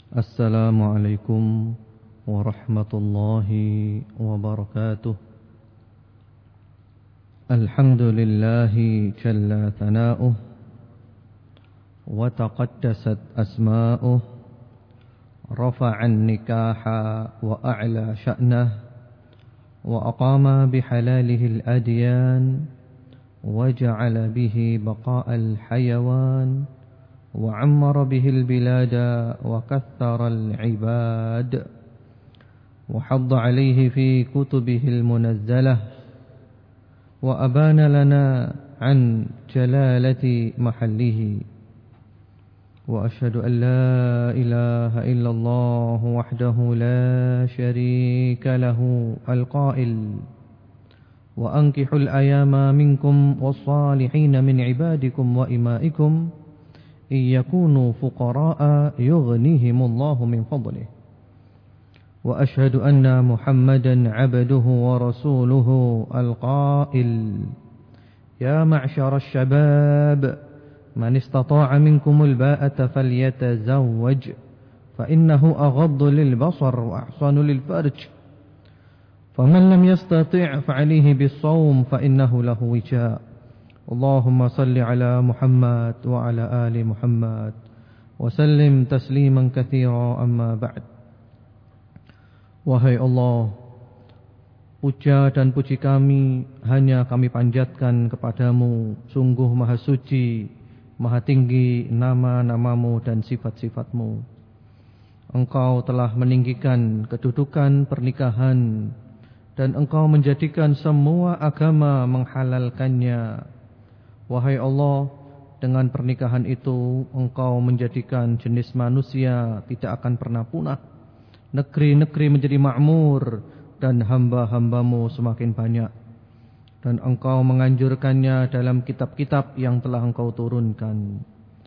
Assalamualaikum warahmatullahi wabarakatuh. Alhamdulillahi jalla thana'uh wa taqaddasat asma'uh, rafa'an nikaha wa a'la sya'nah, wa aqama bihalalihi al-adyan wa ja'ala bihi baqa'al hayawan وعمر به البلاد وكثر العباد وحض عليه في كتبه المنزلة وأبان لنا عن جلالة محله وأشهد أن لا إله إلا الله وحده لا شريك له القائل وأنكحوا الأيام منكم والصالحين من عبادكم وإمائكم إن يكونوا فقراء يغنيهم الله من فضله وأشهد أن محمدا عبده ورسوله القائل يا معشر الشباب من استطاع منكم الباءة فليتزوج فإنه أغض للبصر وأحصن للفرج فمن لم يستطع فعليه بالصوم فإنه له وجاء اللهم صل على محمد وعلى آل محمد وسلم تسليما كثيرا أما بعد. Wahai Allah, puja dan puji kami hanya kami panjatkan kepadamu. Sungguh maha suci, maha tinggi nama-namamu dan sifat-sifatmu. Engkau telah meninggikan kedudukan pernikahan dan engkau menjadikan semua agama menghalalkannya. Wahai Allah, dengan pernikahan itu engkau menjadikan jenis manusia tidak akan pernah punah. Negeri-negeri menjadi makmur dan hamba-hambamu semakin banyak. Dan engkau menganjurkannya dalam kitab-kitab yang telah engkau turunkan.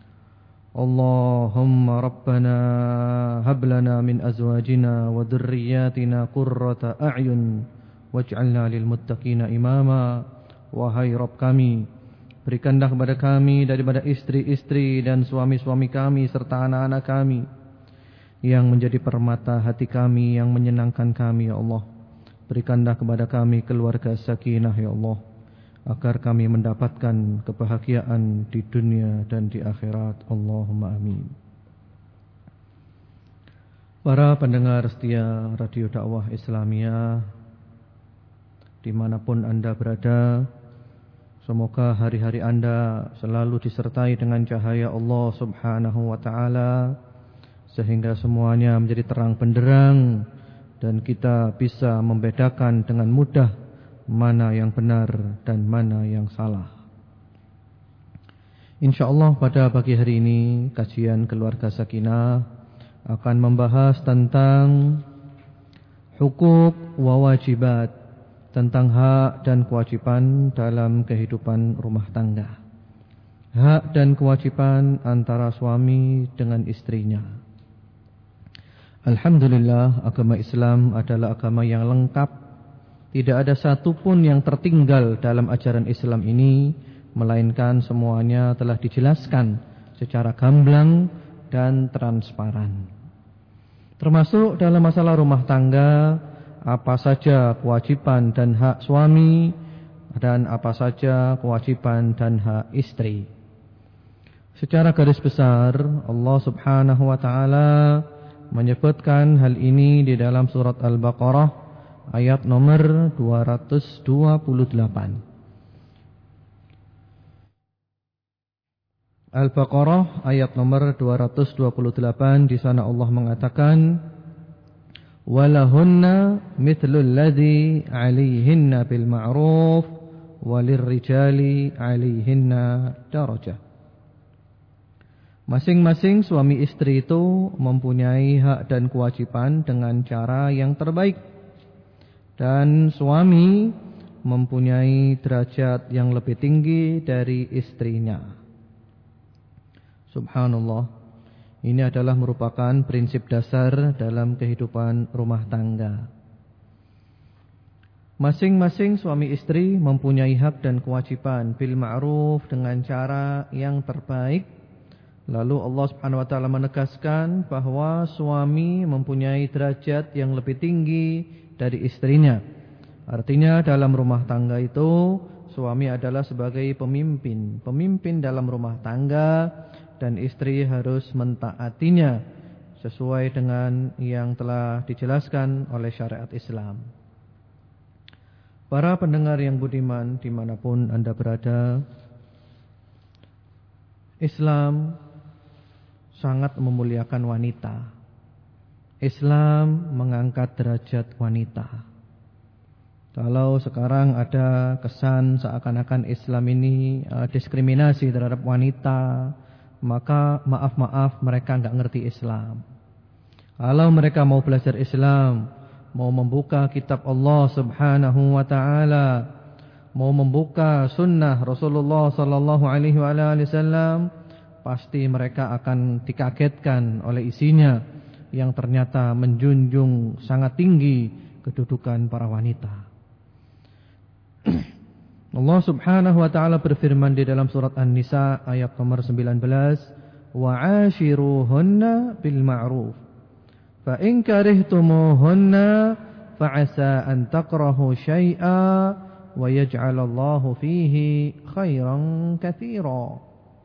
Allahumma Rabbana hablana min azwajina wa dhurriyyatina qurrata a'yun waj'alna lil muttaqina imama. Wahai Rabb kami, berikanlah kepada kami daripada istri-istri dan suami-suami kami serta anak-anak kami yang menjadi permata hati kami, yang menyenangkan kami, ya Allah. Berikanlah kepada kami keluarga sakinah, ya Allah, agar kami mendapatkan kebahagiaan di dunia dan di akhirat. Allahumma amin. Para pendengar setia Radio Dakwah Islamiyah dimanapun Anda berada, semoga hari-hari Anda selalu disertai dengan cahaya Allah Subhanahu wa ta'ala, sehingga semuanya menjadi terang benderang dan kita bisa membedakan dengan mudah mana yang benar dan mana yang salah. InsyaAllah pada pagi hari ini kajian Keluarga Sakinah akan membahas tentang hukuk wa wajibat, tentang hak dan kewajiban dalam kehidupan rumah tangga. Hak dan kewajiban antara suami dengan istrinya. Alhamdulillah, agama Islam adalah agama yang lengkap. Tidak ada satupun yang tertinggal dalam ajaran Islam ini, melainkan semuanya telah dijelaskan secara gamblang dan transparan. Termasuk dalam masalah rumah tangga, apa saja kewajiban dan hak suami dan apa saja kewajiban dan hak istri. Secara garis besar, Allah Subhanahu wa ta'ala menyebutkan hal ini di dalam surat Al-Baqarah ayat nomor 228. Al-Baqarah ayat nomor 228, di sana Allah mengatakan, walahunna mithlul ladzi 'alaihinna bil ma'ruf walirrijali 'alaihinna darajah. Masing-masing suami istri itu mempunyai hak dan kewajiban dengan cara yang terbaik, dan suami mempunyai derajat yang lebih tinggi dari istrinya. Subhanallah, ini adalah merupakan prinsip dasar dalam kehidupan rumah tangga. Masing-masing suami istri mempunyai hak dan kewajiban bil ma'ruf, dengan cara yang terbaik, Lalu Allah Subhanahu wa taala menegaskan bahwa suami mempunyai derajat yang lebih tinggi dari istrinya. Artinya dalam rumah tangga itu suami adalah sebagai pemimpin dalam rumah tangga, dan istri harus mentaatinya sesuai dengan yang telah dijelaskan oleh syariat Islam. Para pendengar yang budiman dimanapun Anda berada, Islam sangat memuliakan wanita. Islam mengangkat derajat wanita. Kalau sekarang ada kesan seakan-akan Islam ini diskriminasi terhadap wanita, maka maaf mereka enggak ngerti Islam. Kalau mereka mau belajar Islam, mau membuka kitab Allah Subhanahu wa taala, mau membuka sunnah Rasulullah sallallahu alaihi wasallam, pasti mereka akan dikagetkan oleh isinya yang ternyata menjunjung sangat tinggi kedudukan para wanita. Allah Subhanahu wa taala berfirman di dalam surat An-Nisa ayat nomor 19, "Wa'ashiruhunna bil ma'ruf. Fa in karihtumuhunna fa'asa an takrahu syai'a wa yaj'alallahu fihi khairan katsira."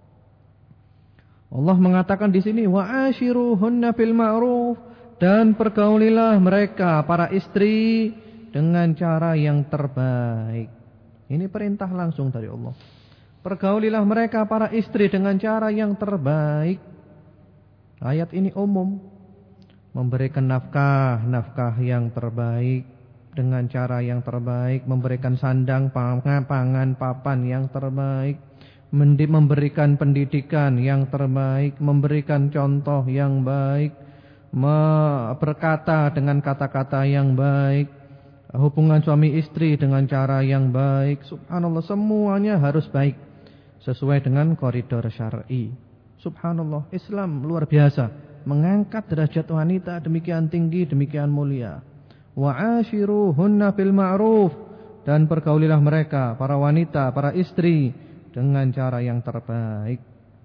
Allah mengatakan di sini wa'ashiruhunna bil ma'ruf, dan pergaulilah mereka para istri dengan cara yang terbaik. Ini perintah langsung dari Allah. Pergaulilah mereka para istri dengan cara yang terbaik. Ayat ini umum, memberikan nafkah yang terbaik dengan cara yang terbaik, memberikan sandang, pangan, papan yang terbaik, memberikan pendidikan yang terbaik, memberikan contoh yang baik, berkata dengan kata-kata yang baik, hubungan suami istri dengan cara yang baik. Subhanallah, semuanya harus baik sesuai dengan koridor syar'i. Subhanallah, Islam luar biasa, mengangkat derajat wanita demikian tinggi, demikian mulia. Wa'ashiruhunna bil ma'ruf, dan pergaulilah mereka para wanita, para istri dengan cara yang terbaik.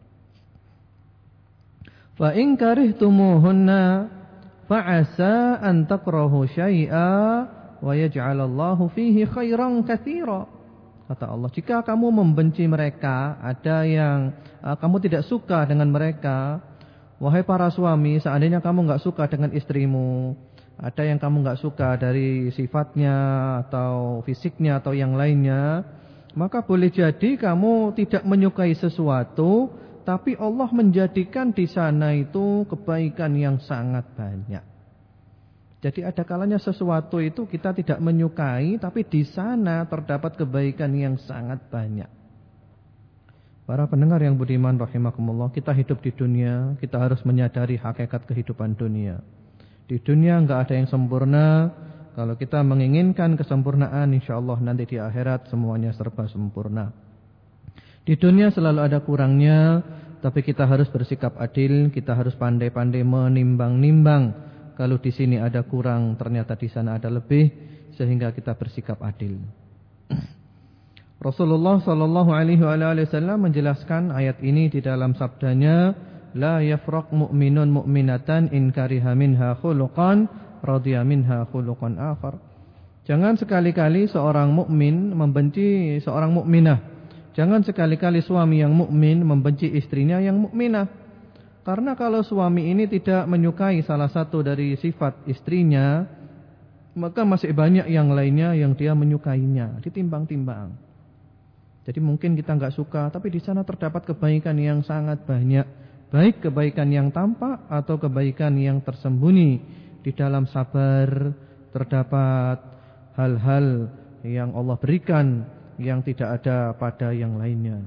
Fa in karihtumuhunna fa'asa an takrahu syai'a wa yaj'alallahu fihi khairan katsira. Kata Allah, jika kamu membenci mereka, ada yang kamu tidak suka dengan mereka, wahai para suami, seandainya kamu enggak suka dengan istrimu, ada yang kamu enggak suka dari sifatnya atau fisiknya atau yang lainnya, maka boleh jadi kamu tidak menyukai sesuatu, tapi Allah menjadikan di sana itu kebaikan yang sangat banyak. Jadi ada kalanya sesuatu itu kita tidak menyukai, tapi di sana terdapat kebaikan yang sangat banyak. Para pendengar yang budiman rahimakumullah, kita hidup di dunia, kita harus menyadari hakikat kehidupan dunia. Di dunia enggak ada yang sempurna. Kalau kita menginginkan kesempurnaan, insyaallah nanti di akhirat semuanya serba sempurna. Di dunia selalu ada kurangnya, tapi kita harus bersikap adil, kita harus pandai-pandai menimbang-nimbang. Kalau di sini ada kurang, ternyata di sana ada lebih, sehingga kita bersikap adil. Rasulullah sallallahu alaihi wasallam menjelaskan ayat ini di dalam sabdanya, la yafraq mu'minun mu'minatan in kariha minha khuluqan radiya minha khuluqan akhar. Jangan sekali-kali seorang mukmin membenci seorang mukminah. Jangan sekali-kali suami yang mukmin membenci istrinya yang mukminah. Karena kalau suami ini tidak menyukai salah satu dari sifat istrinya, maka masih banyak yang lainnya yang dia menyukainya. Ditimbang-timbang. Jadi mungkin kita enggak suka, tapi di sana terdapat kebaikan yang sangat banyak. Baik kebaikan yang tampak atau kebaikan yang tersembunyi. Di dalam sabar terdapat hal-hal yang Allah berikan yang tidak ada pada yang lainnya.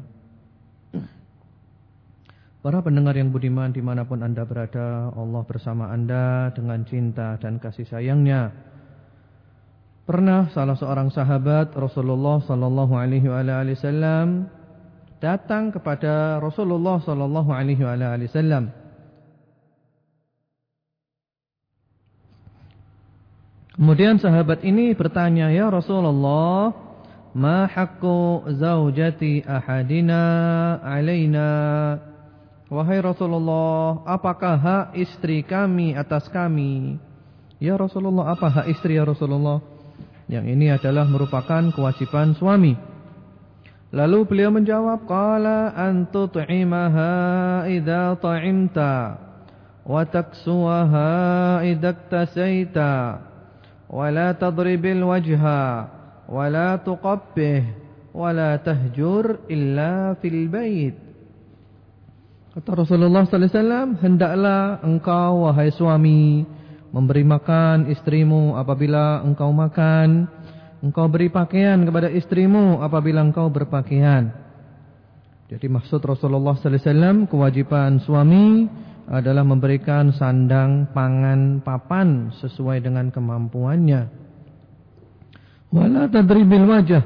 Para pendengar yang budiman dimanapun Anda berada, Allah bersama Anda dengan cinta dan kasih sayangnya. Pernah salah seorang sahabat Rasulullah sallallahu alaihi wasallam datang kepada Rasulullah sallallahu alaihi wasallam. Kemudian sahabat ini bertanya, "Ya Rasulullah, ma haqqu zaujati ahadina alaina Wahai Rasulullah, apakah hak istri kami atas kami? Ya Rasulullah, apa hak istri ya Rasulullah? Yang ini adalah merupakan kewajiban suami. Lalu beliau menjawab, qala an tut'imaha idza ta'imta wa taksuwaha idza iktasaita wa la tadribil wajha wa la tuqabbih wa la tahjur illa fil bait. Kata Rasulullah sallallahu alaihi wasallam, hendaklah engkau wahai suami memberi makan istrimu apabila engkau makan, engkau beri pakaian kepada istrimu apabila engkau berpakaian. Jadi maksud Rasulullah sallallahu alaihi wasallam, kewajiban suami adalah memberikan sandang, pangan, papan sesuai dengan kemampuannya. Wala tadribil wajah.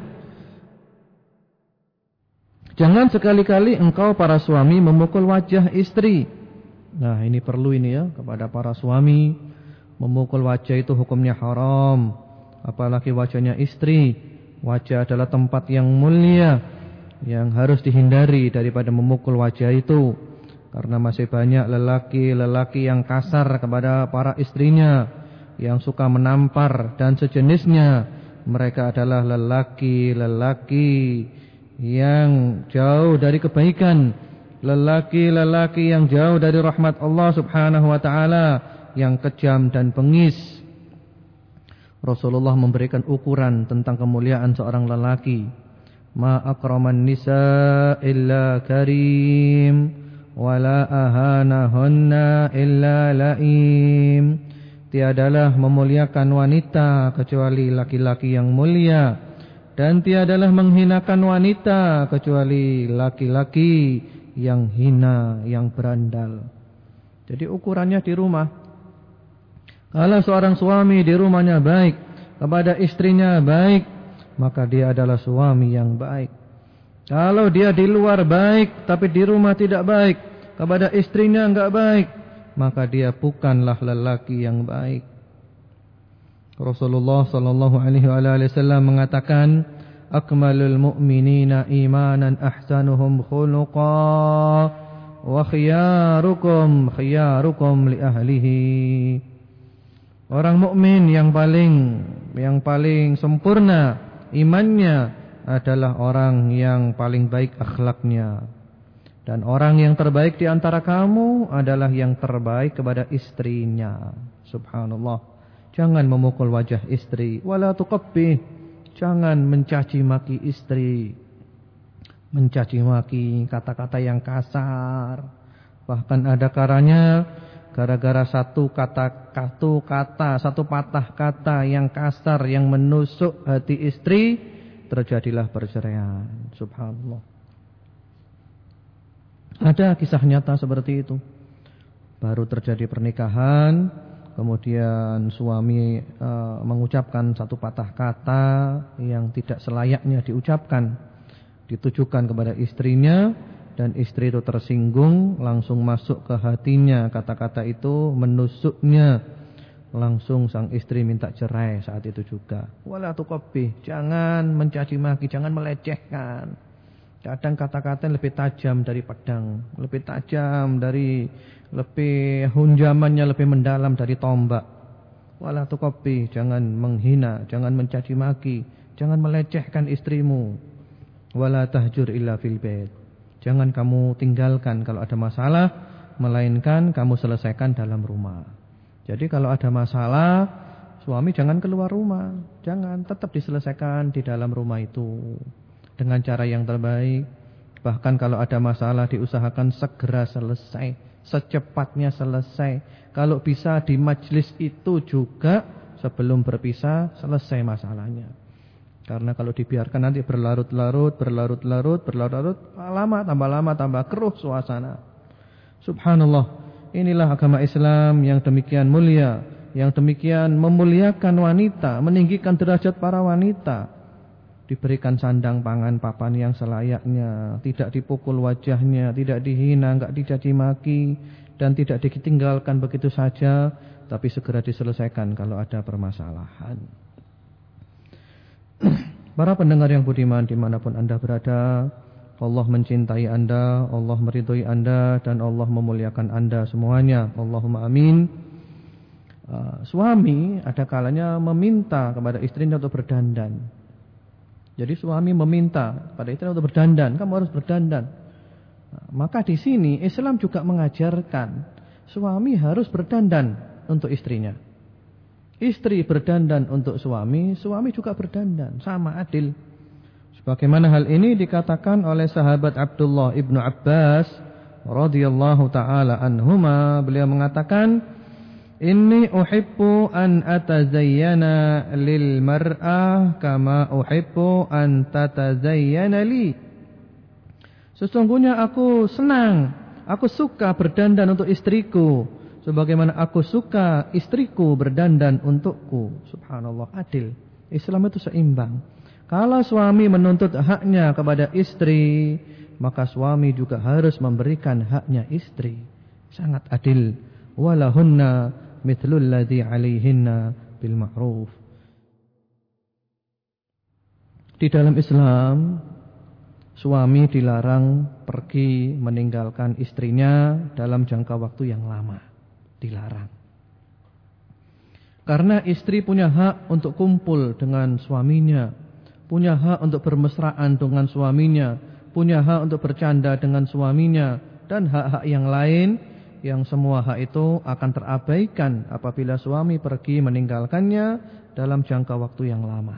Jangan sekali-kali engkau para suami memukul wajah istri. Nah, ini perlu ini ya kepada para suami. Memukul wajah itu hukumnya haram. Apalagi wajahnya istri. Wajah adalah tempat yang mulia, yang harus dihindari daripada memukul wajah itu. Karena masih banyak lelaki-lelaki yang kasar kepada para istrinya, yang suka menampar dan sejenisnya. Mereka adalah lelaki-lelaki yang jauh dari kebaikan, lelaki-lelaki yang jauh dari rahmat Allah subhanahu wa ta'ala, yang kejam dan bengis. Rasulullah memberikan ukuran tentang kemuliaan seorang lelaki. Ma akraman nisa illa karim, wala ahanahunna illa laim. Tiadalah memuliakan wanita kecuali laki-laki yang mulia, dan tiadalah menghinakan wanita kecuali laki-laki yang hina, yang berandal. Jadi ukurannya di rumah. Kalau seorang suami di rumahnya baik, kepada istrinya baik, maka dia adalah suami yang baik. Kalau dia di luar baik, tapi di rumah tidak baik, kepada istrinya enggak baik, maka dia bukanlah lelaki yang baik. Rasulullah sallallahu alaihi wasallam mengatakan, akmalul mu'minina imanan ahsanuhum khuluqa wa khiyarukum li ahlihi. Orang mukmin yang paling sempurna imannya adalah orang yang paling baik akhlaknya. Dan orang yang terbaik di antara kamu adalah yang terbaik kepada istrinya. Subhanallah. Jangan memukul wajah istri. Wala tuqabbih. Jangan mencaci maki istri. Mencaci maki, kata-kata yang kasar. Bahkan ada karanya gara-gara satu patah kata yang kasar yang menusuk hati istri, terjadilah perceraian. Subhanallah. Ada kisah nyata seperti itu. Baru terjadi pernikahan, kemudian suami mengucapkan satu patah kata yang tidak selayaknya diucapkan, ditujukan kepada istrinya, dan istri itu tersinggung, langsung masuk ke hatinya kata-kata itu, menusuknya. Langsung sang istri minta cerai saat itu juga. Wala tuqabbih, jangan mencaci maki, jangan melecehkan. Kadang kata-kata lebih tajam dari pedang, lebih tajam dari, lebih hunjamannya lebih mendalam dari tombak. Wala tuqabbih, jangan menghina, jangan mencaci maki, jangan melecehkan istrimu. Wala tahjur illa fil bait, jangan kamu tinggalkan kalau ada masalah, melainkan kamu selesaikan dalam rumah. Jadi kalau ada masalah, suami jangan keluar rumah, jangan, tetap diselesaikan di dalam rumah itu dengan cara yang terbaik. Bahkan kalau ada masalah diusahakan segera selesai, secepatnya selesai. Kalau bisa di majlis itu juga sebelum berpisah selesai masalahnya. Karena kalau dibiarkan nanti berlarut-larut, lama tambah keruh suasana. Subhanallah, inilah agama Islam yang demikian mulia, yang demikian memuliakan wanita, meninggikan derajat para wanita. Diberikan sandang, pangan, papan yang selayaknya, tidak dipukul wajahnya, tidak dihina, enggak dicaci maki, dan tidak ditinggalkan begitu saja, tapi segera diselesaikan kalau ada permasalahan. Para pendengar yang budiman dimanapun Anda berada, Allah mencintai Anda, Allah meridhoi Anda, dan Allah memuliakan Anda semuanya. Allahumma amin. Suami ada kalanya meminta kepada istrinya untuk berdandan. Jadi suami meminta pada istrinya untuk berdandan, kamu harus berdandan. Maka di sini Islam juga mengajarkan suami harus berdandan untuk istrinya. Istri berdandan untuk suami, suami juga berdandan, sama adil. Sebagaimana hal ini dikatakan oleh sahabat Abdullah ibnu Abbas radhiyallahu taala anhuma, beliau mengatakan, "Inni uhibbu an atazayyana lil mar'ah kama uhibbu an tatazayyana li." Sesungguhnya aku senang, aku suka berdandan untuk istriku sebagaimana aku suka istriku berdandan untukku. Subhanallah, adil. Islam itu seimbang. Kalau suami menuntut haknya kepada istri, maka suami juga harus memberikan haknya istri. Sangat adil. Walahunna mithlul ladzi 'alaihinna bil ma'ruf. Di dalam Islam, suami dilarang pergi meninggalkan istrinya dalam jangka waktu yang lama. Dilarang. Karena istri punya hak untuk kumpul dengan suaminya, punya hak untuk bermesraan dengan suaminya, punya hak untuk bercanda dengan suaminya, dan hak-hak yang lain yang semua hak itu akan terabaikan apabila suami pergi meninggalkannya dalam jangka waktu yang lama.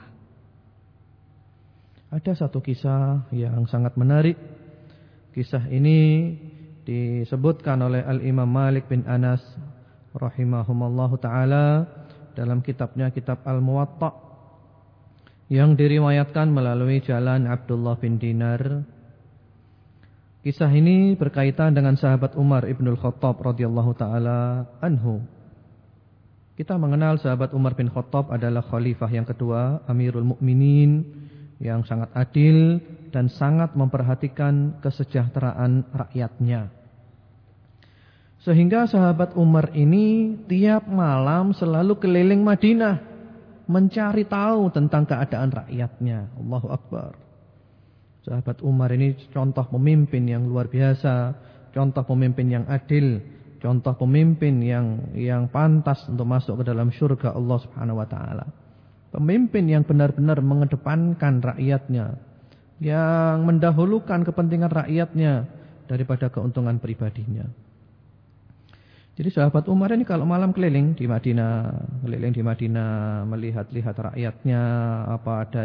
Ada satu kisah yang sangat menarik. Kisah ini disebutkan oleh Al-Imam Malik bin Anas rahimahumallahu ta'ala dalam kitabnya, Kitab Al-Muwatta, yang diriwayatkan melalui jalan Abdullah bin Dinar. Kisah ini berkaitan dengan sahabat Umar ibnul Khattab radhiyallahu ta'ala anhu. Kita mengenal sahabat Umar bin Khattab adalah khalifah yang kedua, Amirul Mukminin, yang sangat adil dan sangat memperhatikan kesejahteraan rakyatnya. Sehingga sahabat Umar ini tiap malam selalu keliling Madinah mencari tahu tentang keadaan rakyatnya. Allahu Akbar. Sahabat Umar ini contoh pemimpin yang luar biasa, contoh pemimpin yang adil, contoh pemimpin yang pantas untuk masuk ke dalam surga Allah Subhanahu wa taala. Pemimpin yang benar-benar mengedepankan rakyatnya, yang mendahulukan kepentingan rakyatnya daripada keuntungan pribadinya. Jadi sahabat Umar ini kalau malam keliling di Madinah, melihat-lihat rakyatnya, apa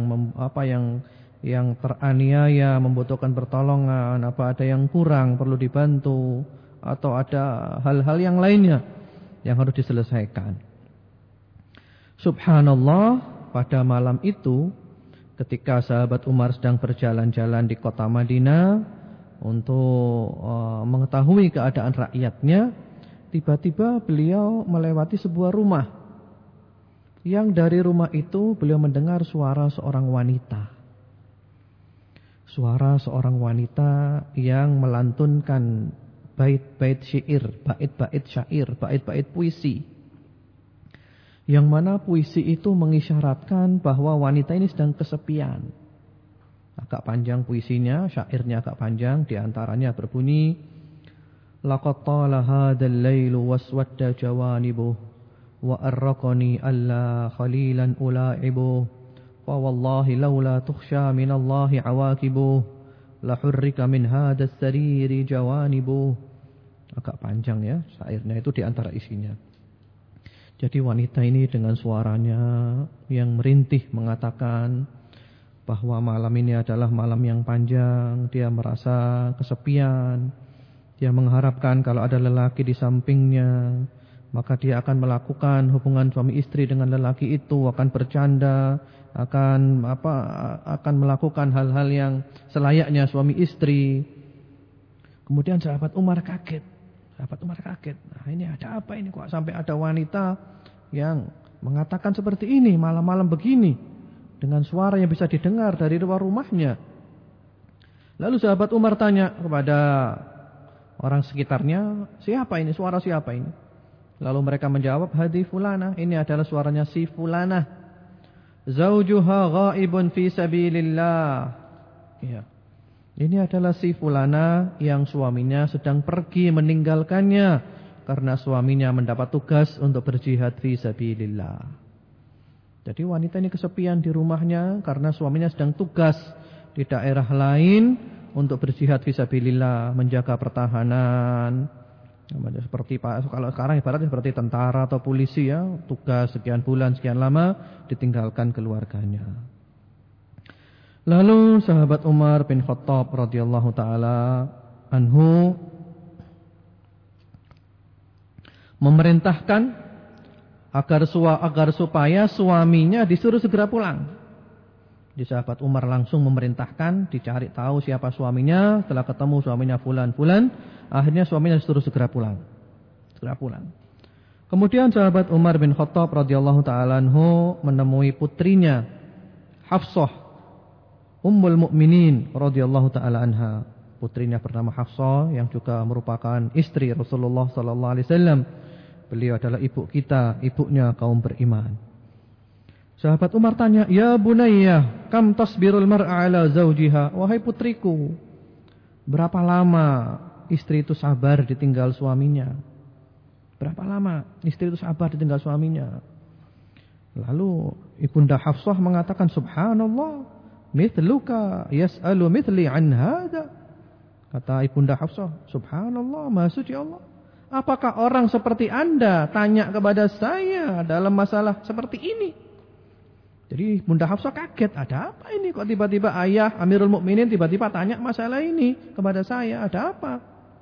yang teraniaya membutuhkan pertolongan, apa ada yang kurang perlu dibantu, atau ada hal-hal yang lainnya yang harus diselesaikan. Subhanallah, pada malam itu ketika sahabat Umar sedang berjalan-jalan di kota Madinah untuk mengetahui keadaan rakyatnya, tiba-tiba beliau melewati sebuah rumah. Yang dari rumah itu beliau mendengar suara seorang wanita. Suara seorang wanita yang melantunkan bait-bait syair, bait-bait syair, bait-bait puisi. Yang mana puisi itu mengisyaratkan bahwa wanita ini sedang kesepian. Agak panjang puisinya, syairnya agak panjang, di antaranya berbunyi, laqad tala hadzal lailu waswadda jawanibuh wa arraqani alla khalilan ulaibuh wa wallahi laula tukhsha minallahi awaqibuh la hurrika min hadzal sariri jawanibuh. Agak panjang ya syairnya itu di antara isinya. Jadi wanita ini dengan suaranya yang merintih mengatakan bahwa malam ini adalah malam yang panjang, dia merasa kesepian. Dia mengharapkan kalau ada lelaki di sampingnya, maka dia akan melakukan hubungan suami istri dengan lelaki itu, akan bercanda, akan melakukan hal-hal yang selayaknya suami istri. Kemudian sahabat Umar kaget. Nah, ini ada apa ini kok sampai ada wanita yang mengatakan seperti ini malam-malam begini dengan suara yang bisa didengar dari luar rumahnya. Lalu sahabat Umar tanya kepada orang sekitarnya, siapa ini? Suara siapa ini? Lalu mereka menjawab, hadi fulana, ini adalah suaranya si fulana. Zaujuha ghaibun fi sabilillah. Ya. Ini adalah si fulana yang suaminya sedang pergi meninggalkannya karena suaminya mendapat tugas untuk berjihad fi sabilillah. Jadi wanita ini kesepian di rumahnya karena suaminya sedang tugas di daerah lain untuk berjihad fi sabilillah, menjaga pertahanan. Seperti kalau sekarang ibaratnya seperti tentara atau polisi ya, tugas sekian bulan, sekian lama ditinggalkan keluarganya. Lalu sahabat Umar bin Khattab radhiyallahu taala anhu memerintahkan agar supaya suaminya disuruh segera pulang. Di sahabat Umar langsung memerintahkan dicari tahu siapa suaminya. Setelah ketemu suaminya fulan, akhirnya suaminya disuruh segera pulang. Kemudian sahabat Umar bin Khattab radhiyallahu taala anhu menemui putrinya Hafsah Ummul Mukminin radhiyallahu taala anha. Putrinya bernama Hafsah yang juga merupakan istri Rasulullah sallallahu alaihi wasallam. Beliau adalah ibu kita, ibunya kaum beriman. Sahabat Umar tanya, "Ya bunayya, kam tasbirul mar'a ala zawjiha?" Wahai putriku, berapa lama istri itu sabar ditinggal suaminya? Berapa lama istri itu sabar ditinggal suaminya? Lalu Ibunda Hafsah mengatakan, "Subhanallah, mithluka yas'alu mithli an hada." Kata Ibunda Hafsah, "Subhanallah, maha suci Allah. Apakah orang seperti Anda tanya kepada saya dalam masalah seperti ini?" Jadi Bunda Hafsah kaget, ada apa ini kok tiba-tiba ayah Amirul Mukminin tiba-tiba tanya masalah ini kepada saya, ada apa?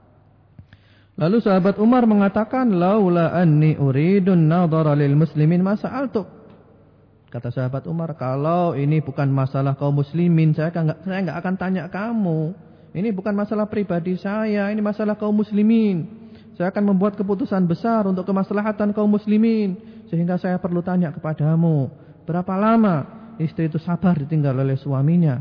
Lalu sahabat Umar mengatakan, "Laula anni uridun nadhara lil muslimin ma sa'altuk." Kata sahabat Umar, kalau ini bukan masalah kaum muslimin, saya enggak akan tanya kamu. Ini bukan masalah pribadi saya, ini masalah kaum muslimin. Saya akan membuat keputusan besar untuk kemaslahatan kaum muslimin, sehingga saya perlu tanya kepadamu, berapa lama istri itu sabar ditinggal oleh suaminya?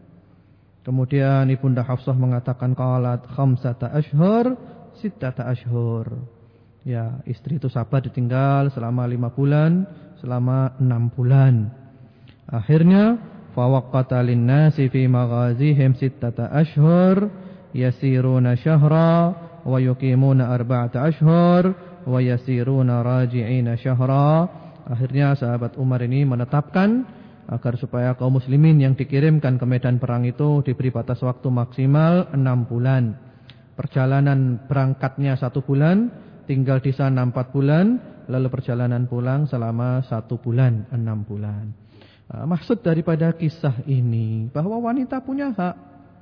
Kemudian Ibunda Hafsah mengatakan, qalat khamsata ashhur sittata ashhur. Ya, istri itu sabar ditinggal selama 5 bulan, selama 6 bulan. Akhirnya fawaqqata lin-nasi fi maghazihim sittata ashhur yasiruna syahra wa yuqimuna arba'ata ashhur wa yasiruna raji'ina syahra. Akhirnya sahabat Umar ini menetapkan agar supaya kaum muslimin yang dikirimkan ke medan perang itu diberi batas waktu maksimal 6 bulan. Perjalanan berangkatnya 1 bulan, tinggal di sana 4 bulan, lalu perjalanan pulang selama 1 bulan, 6 bulan. Maksud daripada kisah ini bahwa wanita punya hak.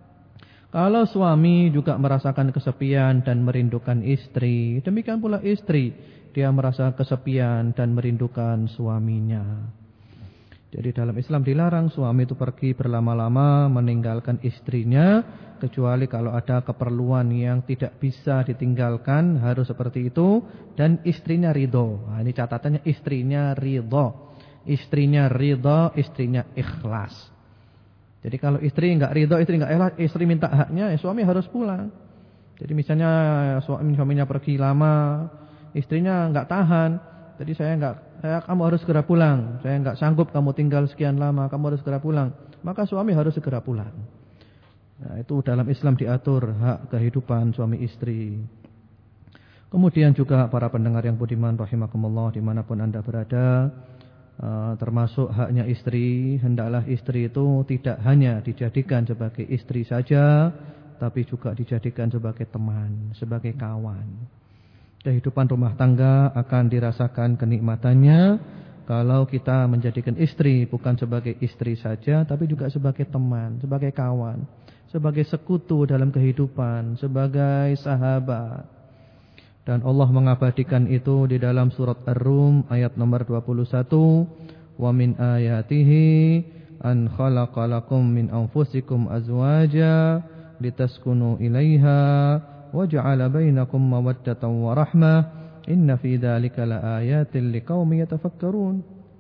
Kalau suami juga merasakan kesepian dan merindukan istri, demikian pula istri, dia merasa kesepian dan merindukan suaminya. Jadi dalam Islam dilarang suami itu pergi berlama-lama meninggalkan istrinya, kecuali kalau ada keperluan yang tidak bisa ditinggalkan, harus seperti itu, dan istrinya ridho. Nah, ini catatannya istrinya ridho. Istrinya ridho, istrinya ikhlas. Jadi kalau istri enggak ridho, istri enggak ikhlas, istri minta haknya, suami harus pulang. Jadi misalnya suaminya pergi lama, istrinya enggak tahan. Jadi kamu harus segera pulang. Saya enggak sanggup kamu tinggal sekian lama, kamu harus segera pulang. Maka suami harus segera pulang. Nah, itu dalam Islam diatur hak kehidupan suami istri. Kemudian juga para pendengar yang budiman rahimakumullah dimanapun Anda berada, termasuk haknya istri, hendaklah istri itu tidak hanya dijadikan sebagai istri saja, tapi juga dijadikan sebagai teman, sebagai kawan. Kehidupan rumah tangga akan dirasakan kenikmatannya kalau kita menjadikan istri bukan sebagai istri saja, tapi juga sebagai teman, sebagai kawan, sebagai sekutu dalam kehidupan, sebagai sahabat. Dan Allah mengabadikan itu di dalam surat Ar-Rum ayat nomor 21. Wa min ayatihi an khalaqalakum min anfusikum azwaja litaskunu ilaiha wa ja'ala bainakum mawaddatan wa rahmah inna fi dzalika laayatin liqaumin yatafakkarun.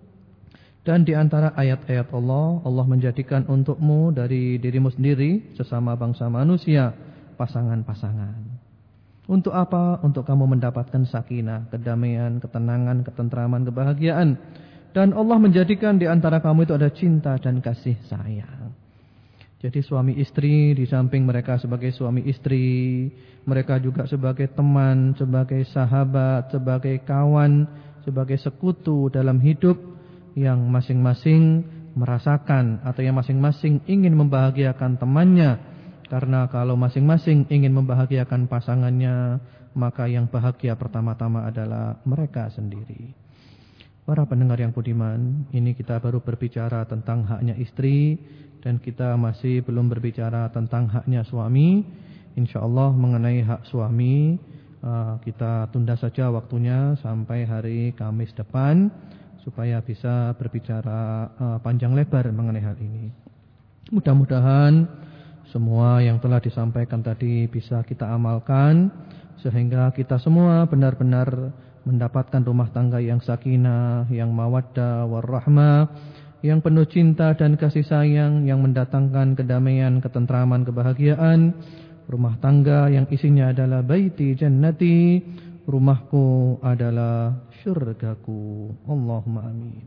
Dan di antara ayat-ayat Allah menjadikan untukmu dari dirimu sendiri sesama bangsa manusia pasangan-pasangan. Untuk apa? Untuk kamu mendapatkan sakinah, kedamaian, ketenangan, ketentraman, kebahagiaan. Dan Allah menjadikan di antara kamu itu ada cinta dan kasih sayang. Jadi suami istri, di samping mereka sebagai suami istri, mereka juga sebagai teman, sebagai sahabat, sebagai kawan, sebagai sekutu dalam hidup yang masing-masing merasakan atau yang masing-masing ingin membahagiakan temannya. Karena kalau masing-masing ingin membahagiakan pasangannya, maka yang bahagia pertama-tama adalah mereka sendiri. Para pendengar yang budiman, ini kita baru berbicara tentang haknya istri dan kita masih belum berbicara tentang haknya suami. InsyaAllah mengenai hak suami kita tunda saja waktunya sampai hari Kamis depan supaya bisa berbicara panjang lebar mengenai hal ini. Mudah-mudahan semua yang telah disampaikan tadi bisa kita amalkan sehingga kita semua benar-benar mendapatkan rumah tangga yang sakinah, yang mawaddah warahmah, yang penuh cinta dan kasih sayang, yang mendatangkan kedamaian, ketentraman, kebahagiaan. Rumah tangga yang isinya adalah baiti jannati, rumahku adalah syurgaku. Allahumma amin.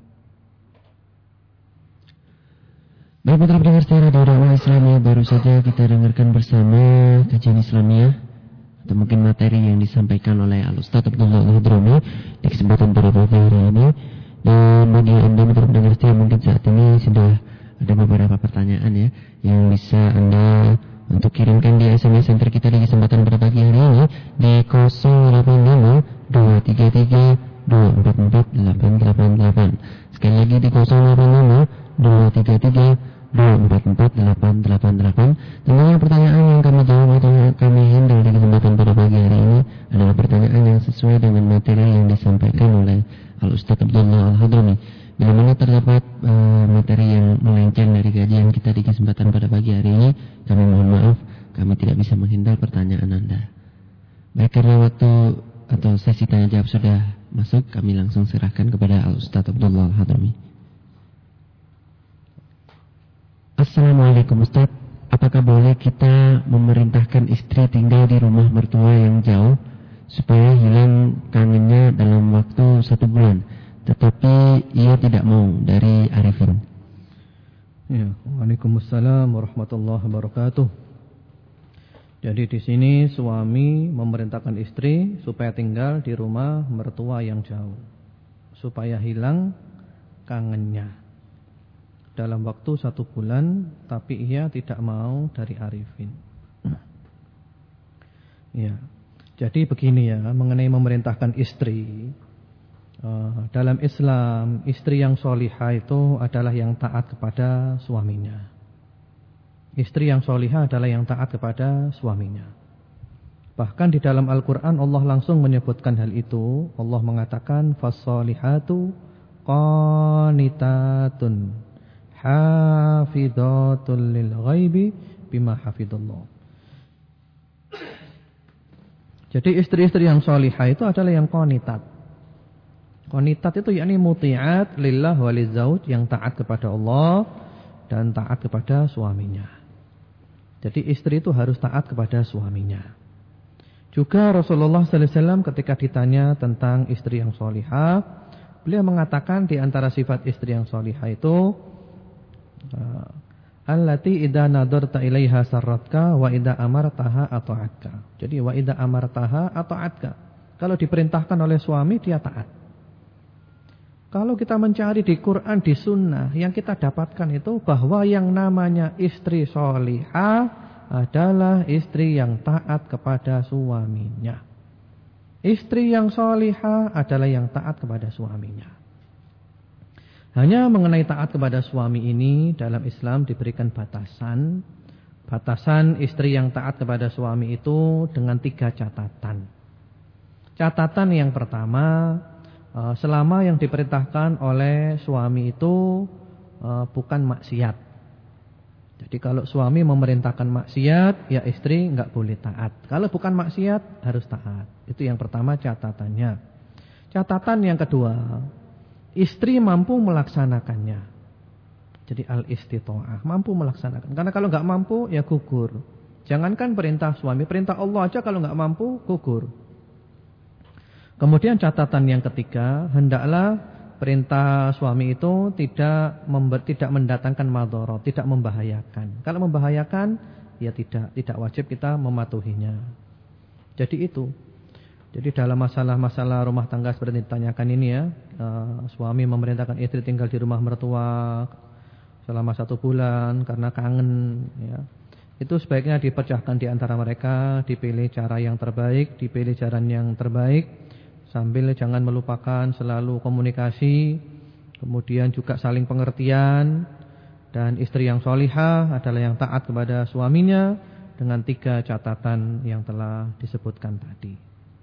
Baik, putra pendengar setia Radio Dakwah Islamiyah, baru saja kita dengarkan bersama kajian Islamiyah atau mungkin materi yang disampaikan oleh Al-Ustaz Abdullah Al-Hadrami di kesempatan pada pagi hari ini. Dan bagi Anda putra pendengar setia, mungkin saat ini sudah ada beberapa pertanyaan ya yang bisa Anda untuk kirimkan di SMS center kita di kesempatan pada pagi hari ini di 085 233 244888. Sekali lagi di 085 233 2448888. Tentunya pertanyaan yang kami jawab atau kami handle di kesempatan pada pagi hari ini adalah pertanyaan yang sesuai dengan materi yang disampaikan oleh Al-Ustaz Abdullah Al-Hadrami. Bila mana terdapat materi yang melenceng dari kajian kita di kesempatan pada pagi hari ini, kami mohon maaf, kami tidak bisa menghindar pertanyaan Anda. Baik, karena waktu atau sesi tanya jawab sudah masuk, kami langsung serahkan kepada Al-Ustaz Abdullah Al-Hadrami. Assalamualaikum Ustaz, apakah boleh kita memerintahkan istri tinggal di rumah mertua yang jauh supaya hilang kangennya dalam waktu 1 bulan, tetapi ia tidak mau dari Arifin? Ya, Waalaikumsalam warahmatullahi wabarakatuh. Jadi di sini suami memerintahkan istri supaya tinggal di rumah mertua yang jauh supaya hilang kangennya dalam waktu 1 bulan, tapi ia tidak mau dari Arifin. Ya, jadi begini ya, mengenai memerintahkan istri. Dalam Islam, istri yang sholihah itu adalah yang taat kepada suaminya. Istri yang sholihah adalah yang taat kepada suaminya. Bahkan di dalam Al-Quran Allah langsung menyebutkan hal itu. Allah mengatakan fas-sholihatu qanitatun hafidhatul lil ghaibi bima hafidhallah. Jadi istri-istri yang sholihah itu adalah yang qanitat. Qanitat itu yakni muti'at lillah walizauj, yang taat kepada Allah dan taat kepada suaminya. Jadi istri itu harus taat kepada suaminya. Juga Rasulullah sallallahu alaihi wasallam ketika ditanya tentang istri yang sholihah, beliau mengatakan di antara sifat istri yang sholihah itu allati idza nadarta ilaiha sarratka wa idza amartaha ata'atka. Jadi wa idza amartaha ata'atka. Kalau diperintahkan oleh suami dia taat. Kalau kita mencari di Quran, di sunnah, yang kita dapatkan itu bahwa yang namanya istri sholihah adalah istri yang taat kepada suaminya. Istri yang sholihah adalah yang taat kepada suaminya. Hanya mengenai taat kepada suami ini dalam Islam diberikan batasan. Batasan istri yang taat kepada suami itu dengan 3 catatan. Catatan yang pertama, selama yang diperintahkan oleh suami itu bukan maksiat. Jadi kalau suami memerintahkan maksiat, ya istri enggak boleh taat. Kalau bukan maksiat harus taat. Itu yang pertama catatannya. Catatan yang kedua, istri mampu melaksanakannya. Jadi al-istitha'ah, mampu melaksanakan. Karena kalau enggak mampu ya gugur. Jangankan perintah suami, perintah Allah aja kalau enggak mampu gugur. Kemudian catatan yang ketiga, hendaklah perintah suami itu tidak mendatangkan madharat, tidak membahayakan. Kalau membahayakan, ya tidak wajib kita mematuhinya. Jadi itu. Jadi dalam masalah-masalah rumah tangga seperti ditanyakan ini ya, suami memerintahkan istri tinggal di rumah mertua selama 1 bulan karena kangen ya. Itu sebaiknya dipecahkan di antara mereka, dipilih cara yang terbaik, dipilih jalan yang terbaik, sambil jangan melupakan selalu komunikasi, kemudian juga saling pengertian, dan istri yang sholihah adalah yang taat kepada suaminya dengan 3 catatan yang telah disebutkan tadi.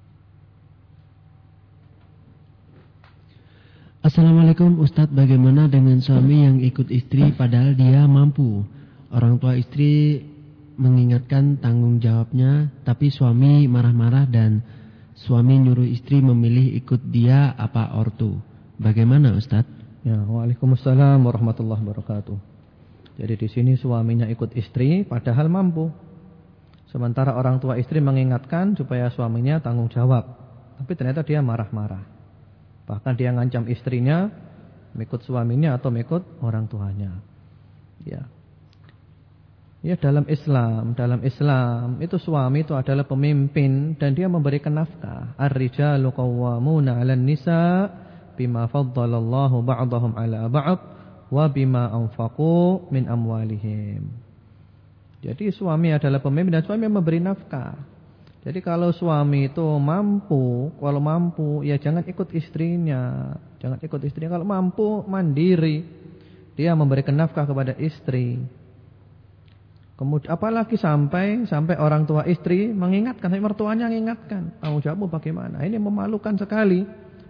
Assalamualaikum Ustadz, bagaimana dengan suami yang ikut istri padahal dia mampu? Orang tua istri mengingatkan tanggung jawabnya, tapi suami marah-marah dan suami nyuruh istri memilih ikut dia apa ortu. Bagaimana Ustadz? Ya, waalaikumsalam warahmatullahi wabarakatuh. Jadi di sini suaminya ikut istri padahal mampu. Sementara orang tua istri mengingatkan supaya suaminya tanggung jawab, tapi ternyata dia marah-marah. Bahkan dia ngancam istrinya mengikut suaminya atau mengikut orang tuanya. Ya. Ya, dalam Islam itu suami itu adalah pemimpin dan dia memberikan nafkah. Ar-rijalu qawwamuna 'alan nisa bima faddalallahu ba'dahum 'ala ba'd wa bima anfaqu min amwalihim. Jadi suami adalah pemimpin dan suami memberi nafkah. Jadi kalau suami itu kalau mampu ya jangan ikut istrinya. Kalau mampu mandiri, dia memberikan nafkah kepada istri. Kemudian apalagi sampai orang tua istri mengingatkan, sampai mertuanya mengingatkan, tanggung jawabmu bagaimana? Ini memalukan sekali.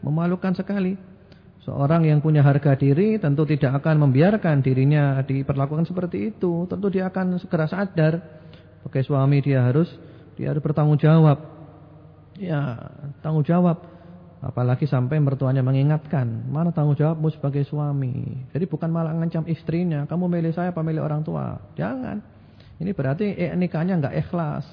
Seorang yang punya harga diri tentu tidak akan membiarkan dirinya diperlakukan seperti itu. Tentu dia akan segera sadar. Sebagai suami dia harus bertanggung jawab. Ya, tanggung jawab. Apalagi sampai mertuanya mengingatkan, mana tanggung jawabmu sebagai suami. Jadi bukan malah ngancam istrinya, kamu milih saya apa milih orang tua. Jangan. Ini berarti nikahnya enggak ikhlas.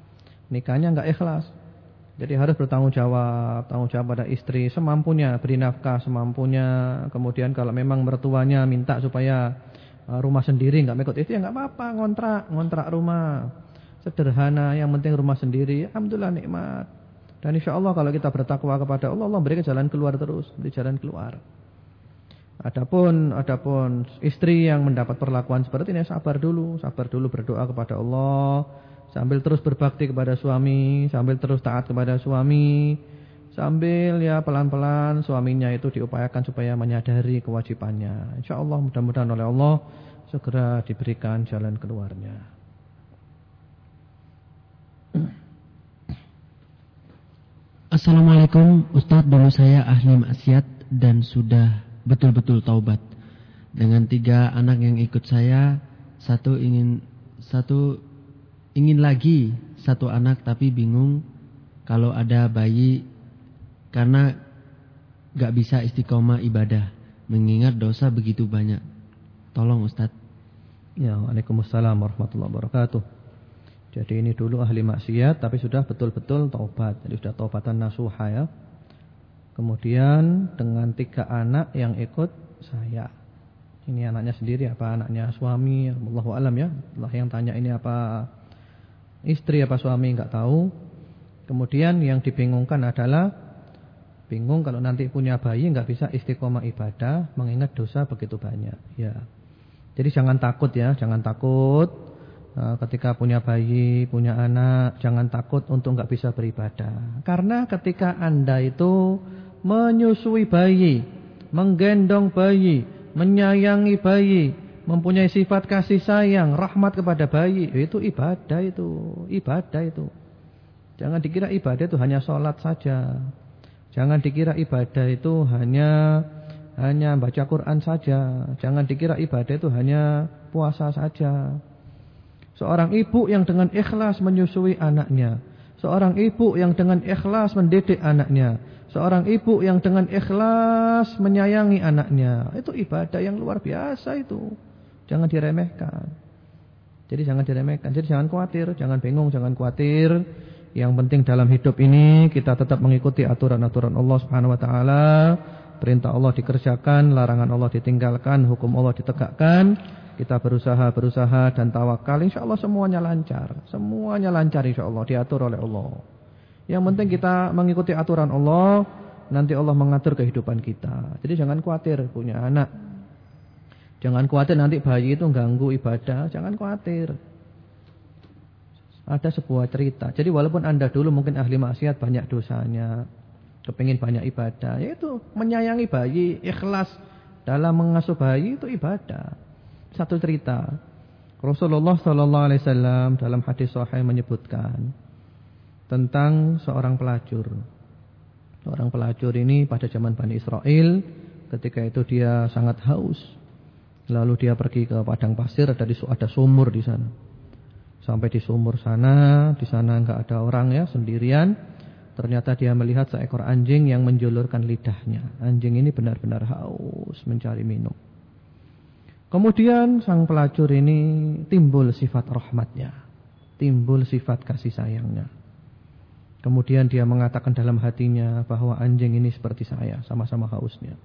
Jadi harus bertanggung jawab, tanggung jawab pada istri semampunya, beri nafkah semampunya. Kemudian kalau memang mertuanya minta supaya rumah sendiri enggak mengikut istri, ya enggak apa-apa, ngontrak rumah. Sederhana, yang penting rumah sendiri, alhamdulillah nikmat. Dan insyaallah kalau kita bertakwa kepada Allah, Allah berikan jalan keluar terus, beri jalan keluar. Adapun istri yang mendapat perlakuan seperti ini, sabar dulu berdoa kepada Allah, sambil terus berbakti kepada suami, sambil terus taat kepada suami, sambil ya pelan-pelan suaminya itu diupayakan supaya menyadari kewajibannya. Insyaallah mudah-mudahan oleh Allah segera diberikan jalan keluarnya. Assalamualaikum Ustadz, dulu saya ahli maksiat dan sudah betul-betul taubat. Dengan 3 anak yang ikut saya, satu ingin lagi 1 anak tapi bingung kalau ada bayi karena gak bisa istiqomah ibadah mengingat dosa begitu banyak. Tolong Ustadz. Ya, waalaikumsalam warahmatullahi wabarakatuh. Jadi ini dulu ahli maksiat tapi sudah betul-betul taubat. Jadi sudah taubatan nasuha ya. Kemudian dengan 3 anak yang ikut saya. Ini anaknya sendiri apa anaknya suami? Wallahu alam ya. Allah yang tanya ini apa istri apa suami enggak tahu. Kemudian yang dibingungkan adalah bingung kalau nanti punya bayi enggak bisa istiqomah ibadah mengingat dosa begitu banyak. Ya. Jadi jangan takut ya, jangan takut. Ketika punya bayi, punya anak, jangan takut untuk enggak bisa beribadah. Karena ketika Anda itu menyusui bayi, menggendong bayi, menyayangi bayi, mempunyai sifat kasih sayang, rahmat kepada bayi, itu ibadah itu. Jangan dikira ibadah itu hanya sholat saja. Jangan dikira ibadah itu hanya baca Quran saja. Jangan dikira ibadah itu hanya puasa saja. Seorang ibu yang dengan ikhlas menyusui anaknya, seorang ibu yang dengan ikhlas mendidik anaknya, seorang ibu yang dengan ikhlas menyayangi anaknya, itu ibadah yang luar biasa itu. Jangan diremehkan. Jadi jangan diremehkan. Jadi jangan khawatir, jangan bingung, jangan khawatir. Yang penting dalam hidup ini kita tetap mengikuti aturan-aturan Allah Subhanahu wa taala, perintah Allah dikerjakan, larangan Allah ditinggalkan, hukum Allah ditegakkan. Kita berusaha dan tawakal, insyaallah semuanya lancar. Semuanya lancar insyaallah, diatur oleh Allah. Yang penting kita mengikuti aturan Allah, nanti Allah mengatur kehidupan kita. Jadi jangan khawatir punya anak. Jangan khawatir nanti bayi itu ganggu ibadah, jangan khawatir. Ada sebuah cerita. Jadi walaupun Anda dulu mungkin ahli maksiat, banyak dosanya, kepingin banyak ibadah, yaitu menyayangi bayi, ikhlas dalam mengasuh bayi itu ibadah. Satu cerita. Rasulullah SAW dalam hadis sahih menyebutkan tentang seorang pelacur. Seorang pelacur ini pada zaman Bani Israel, ketika itu dia sangat haus. Lalu dia pergi ke padang pasir, ada sumur di sana. Sampai di sumur sana, di sana enggak ada orang ya, sendirian. Ternyata dia melihat seekor anjing yang menjulurkan lidahnya. Anjing ini benar-benar haus mencari minum. Kemudian sang pelacur ini timbul sifat rahmatnya, timbul sifat kasih sayangnya. Kemudian dia mengatakan dalam hatinya bahwa anjing ini seperti saya, sama-sama hausnya.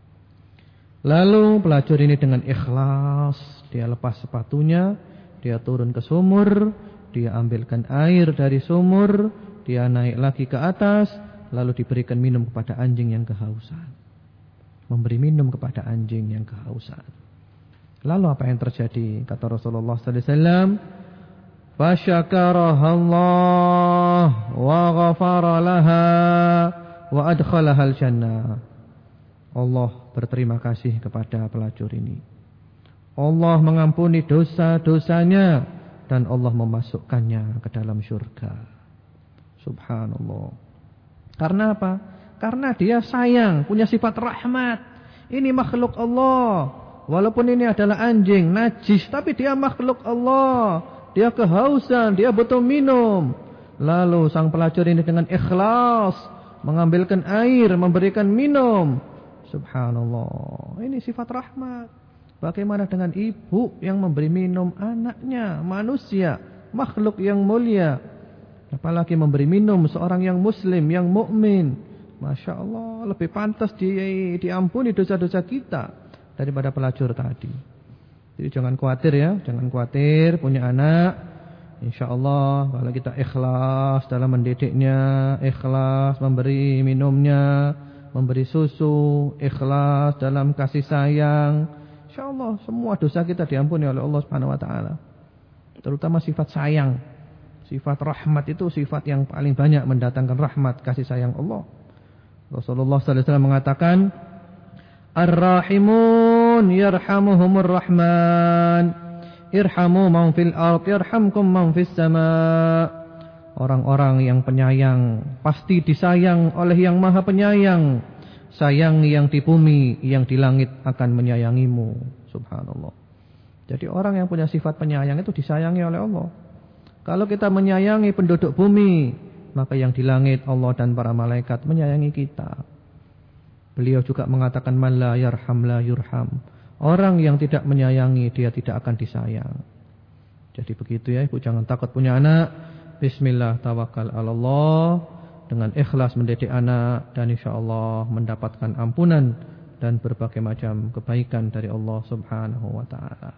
Lalu pelacur ini dengan ikhlas, dia lepas sepatunya, dia turun ke sumur, dia ambilkan air dari sumur, dia naik lagi ke atas, lalu diberikan minum kepada anjing yang kehausan. Memberi minum kepada anjing yang kehausan. Lalu apa yang terjadi? Kata Rasulullah SAW, فَشَكَرَهَا اللَّهُ وَغَفَرَ لَهَا وَأَدْخَلَهَا الْجَنَّةِ. Allah berterima kasih kepada pelacur ini. Allah mengampuni dosa-dosanya dan Allah memasukkannya ke dalam surga. Subhanallah. Karena apa? Karena dia sayang, punya sifat rahmat. Ini makhluk Allah. Walaupun ini adalah anjing, najis, tapi dia makhluk Allah. Dia kehausan, dia butuh minum. Lalu sang pelacur ini dengan ikhlas mengambilkan air, memberikan minum. Subhanallah. Ini sifat rahmat. Bagaimana dengan ibu yang memberi minum anaknya, manusia, makhluk yang mulia. Apalagi memberi minum seorang yang muslim, yang mukmin. Masya Allah, lebih pantas diampuni dosa-dosa kita daripada pelacur tadi. Jadi jangan khawatir ya, jangan khawatir punya anak. Insya Allah kalau kita ikhlas dalam mendidiknya, ikhlas memberi minumnya, memberi susu, ikhlas dalam kasih sayang, insya Allah semua dosa kita diampuni oleh Allah Subhanahu Wa Taala. Terutama sifat sayang, sifat rahmat itu sifat yang paling banyak mendatangkan rahmat kasih sayang Allah. Rasulullah SAW mengatakan, Ar-Rahimun yarhamuhumur Rahman, irhamu man fil ard yarhamkum man fis sama. Orang-orang yang penyayang pasti disayang oleh yang maha penyayang. Sayang yang di bumi, yang di langit akan menyayangimu. Subhanallah. Jadi orang yang punya sifat penyayang itu disayangi oleh Allah. Kalau kita menyayangi penduduk bumi, maka yang di langit Allah dan para malaikat menyayangi kita. Beliau juga mengatakan man la yarham la yurham. Orang yang tidak menyayangi dia tidak akan disayang. Jadi begitu ya ibu, jangan takut punya anak. Bismillah tawakal Allah, dengan ikhlas mendidik anak dan insyaallah mendapatkan ampunan dan berbagai macam kebaikan dari Allah Subhanahu wa taala.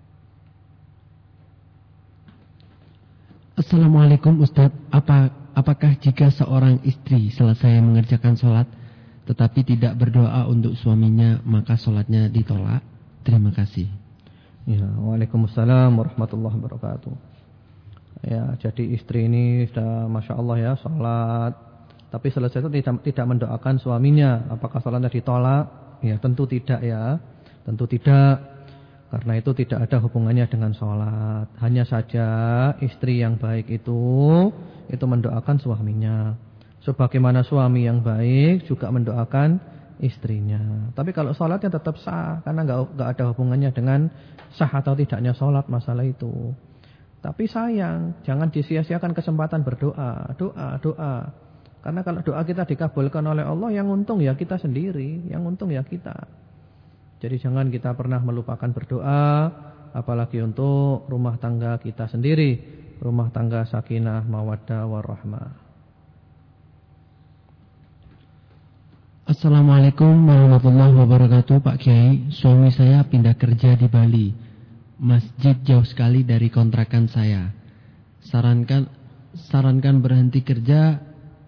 Assalamualaikum Ustaz, apakah jika seorang istri selesai mengerjakan sholat tetapi tidak berdoa untuk suaminya, maka sholatnya ditolak? Terima kasih. Ya, waalaikumsalam warahmatullahi wabarakatuh. Ya, jadi istri ini sudah Masya Allah ya sholat, tapi selesai itu tidak mendoakan suaminya. Apakah sholatnya ditolak? Ya tentu tidak ya, tentu tidak. Karena itu tidak ada hubungannya dengan sholat. Hanya saja istri yang baik itu mendoakan suaminya. Sebagaimana suami yang baik juga mendoakan istrinya. Tapi kalau sholatnya tetap sah, karena nggak ada hubungannya dengan sah atau tidaknya sholat masalah itu. Tapi sayang, jangan disia-siakan kesempatan berdoa, doa. Karena kalau doa kita dikabulkan oleh Allah, yang untung ya kita sendiri, yang untung ya kita. Jadi jangan kita pernah melupakan berdoa, apalagi untuk rumah tangga kita sendiri, rumah tangga sakinah, mawaddah, warahmah. Assalamualaikum warahmatullahi wabarakatuh, Pak Kiai. Suami saya pindah kerja di Bali. Masjid jauh sekali dari kontrakan saya. Sarankan berhenti kerja.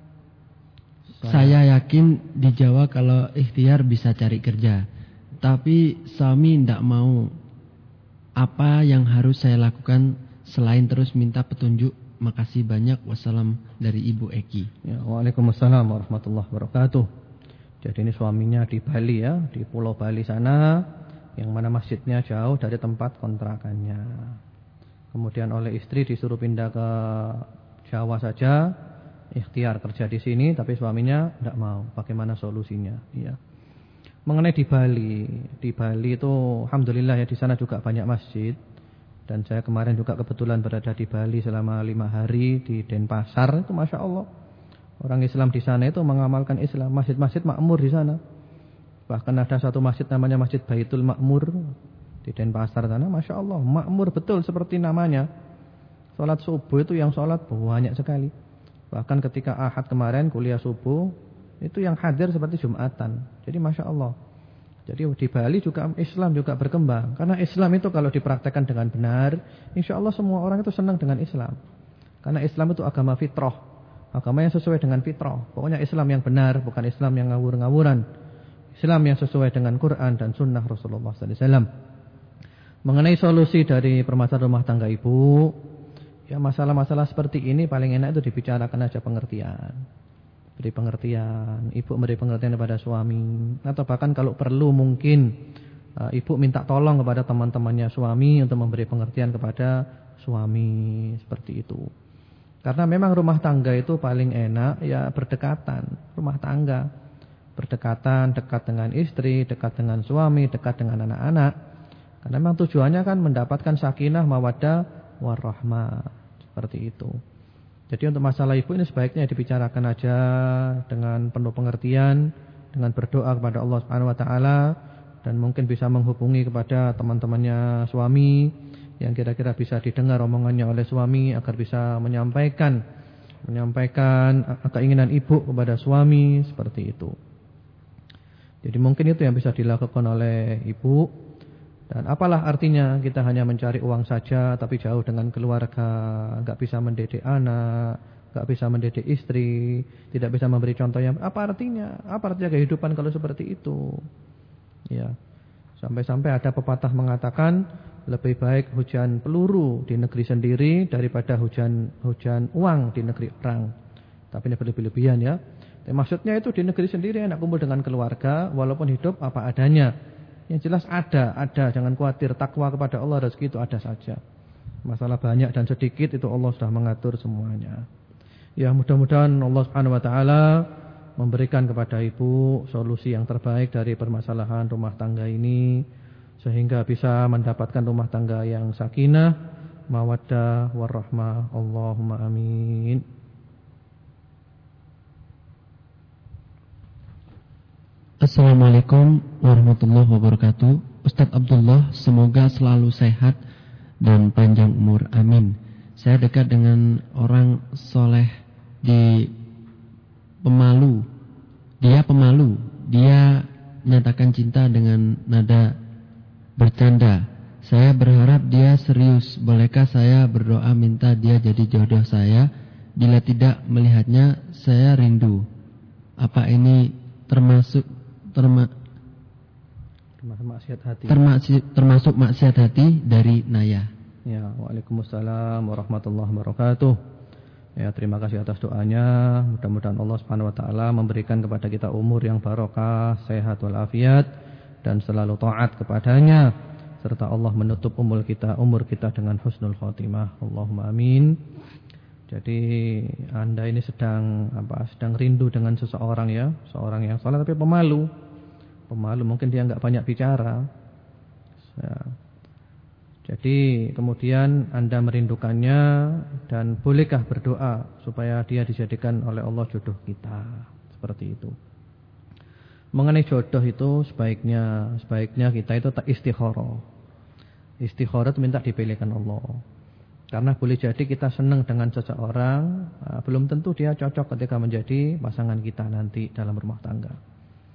Saya yakin di Jawa kalau ikhtiar bisa cari kerja. Tapi suami tidak mau. Apa yang harus saya lakukan selain terus minta petunjuk? Makasih banyak. Wassalam dari Ibu Eki. Ya, Waalaikumsalam warahmatullahi wabarakatuh. Jadi ini suaminya di Bali ya, di Pulau Bali sana, yang mana masjidnya jauh dari tempat kontrakannya. Kemudian oleh istri disuruh pindah ke Jawa saja, ikhtiar kerja di sini, tapi suaminya tidak mau. Bagaimana solusinya? Ya. Mengenai di Bali itu alhamdulillah ya, di sana juga banyak masjid. Dan saya kemarin juga kebetulan berada di Bali selama 5 hari di Denpasar, itu Masya Allah. Orang Islam di sana itu mengamalkan Islam. Masjid-masjid makmur di sana. Bahkan ada satu masjid namanya Masjid Baitul Makmur di Denpasar sana. Masya Allah, makmur betul seperti namanya. Sholat subuh itu yang sholat banyak sekali. Bahkan ketika Ahad kemarin kuliah subuh, itu yang hadir seperti Jumatan. Jadi Masya Allah. Jadi di Bali juga Islam juga berkembang. Karena Islam itu kalau dipraktekkan dengan benar, insya Allah semua orang itu senang dengan Islam. Karena Islam itu agama fitrah. Agama yang sesuai dengan fitrah. Pokoknya Islam yang benar, bukan Islam yang ngawur-ngawuran. Islam yang sesuai dengan Quran dan Sunnah Rasulullah SAW. Mengenai solusi dari permasalahan rumah tangga ibu, ya masalah-masalah seperti ini paling enak itu dibicarakan aja pengertian. Beri pengertian, ibu beri pengertian kepada suami. Atau bahkan kalau perlu mungkin ibu minta tolong kepada teman-temannya suami untuk memberi pengertian kepada suami, seperti itu. Karena memang rumah tangga itu paling enak ya berdekatan. Rumah tangga berdekatan, dekat dengan istri, dekat dengan suami, dekat dengan anak-anak. Karena memang tujuannya kan mendapatkan sakinah, mawaddah, warahmah. Seperti itu. Jadi untuk masalah ibu ini sebaiknya dibicarakan aja dengan penuh pengertian, dengan berdoa kepada Allah Subhanahu wa taala, dan mungkin bisa menghubungi kepada teman-temannya suami yang kira-kira bisa didengar omongannya oleh suami agar bisa menyampaikan keinginan ibu kepada suami, seperti itu. Jadi mungkin itu yang bisa dilakukan oleh ibu. Dan apalah artinya kita hanya mencari uang saja tapi jauh dengan keluarga, enggak bisa mendidik anak, enggak bisa mendidik istri, tidak bisa memberi contoh yang apa artinya? Apa artinya kehidupan kalau seperti itu? Ya. Sampai-sampai ada pepatah mengatakan lebih baik hujan peluru di negeri sendiri daripada hujan uang di negeri orang. Tapi ini berlebih-lebihan ya. Tapi maksudnya itu di negeri sendiri enak kumpul dengan keluarga walaupun hidup apa adanya. Yang jelas ada, jangan khawatir, takwa kepada Allah rezeki itu ada saja. Masalah banyak dan sedikit itu Allah sudah mengatur semuanya. Ya mudah-mudahan Allah Subhanahu wa taala memberikan kepada ibu solusi yang terbaik dari permasalahan rumah tangga ini, sehingga bisa mendapatkan rumah tangga yang sakinah, mawaddah, warahmah. Allahumma amin. Assalamualaikum warahmatullahi wabarakatuh. Ustadz Abdullah, semoga selalu sehat dan panjang umur, amin. Saya dekat dengan orang soleh di Pemalu. Dia pemalu. Dia nyatakan cinta dengan nada bercanda. Saya berharap dia serius. Bolehkah saya berdoa minta dia jadi jodoh saya? Bila tidak melihatnya, saya rindu. Apa ini termasuk maksiat hati dari Naya? Ya, waalaikumsalam warahmatullahi wabarakatuh. Ya, terima kasih atas doanya. Mudah-mudahan Allah Subhanahu wa taala memberikan kepada kita umur yang barokah, sehat walafiat, dan selalu taat kepadanya, serta Allah menutup umur kita dengan husnul khotimah. Allahumma amin. Jadi Anda ini sedang rindu dengan seseorang ya, seorang yang saleh tapi pemalu. Mungkin dia enggak banyak bicara. Ya. Jadi kemudian Anda merindukannya, dan bolehkah berdoa supaya dia dijadikan oleh Allah jodoh kita, seperti itu. Mengenai jodoh itu sebaiknya kita itu tak istikharah. Istikharah itu minta dipilihkan Allah. Karena boleh jadi kita senang dengan seseorang, belum tentu dia cocok ketika menjadi pasangan kita nanti dalam rumah tangga.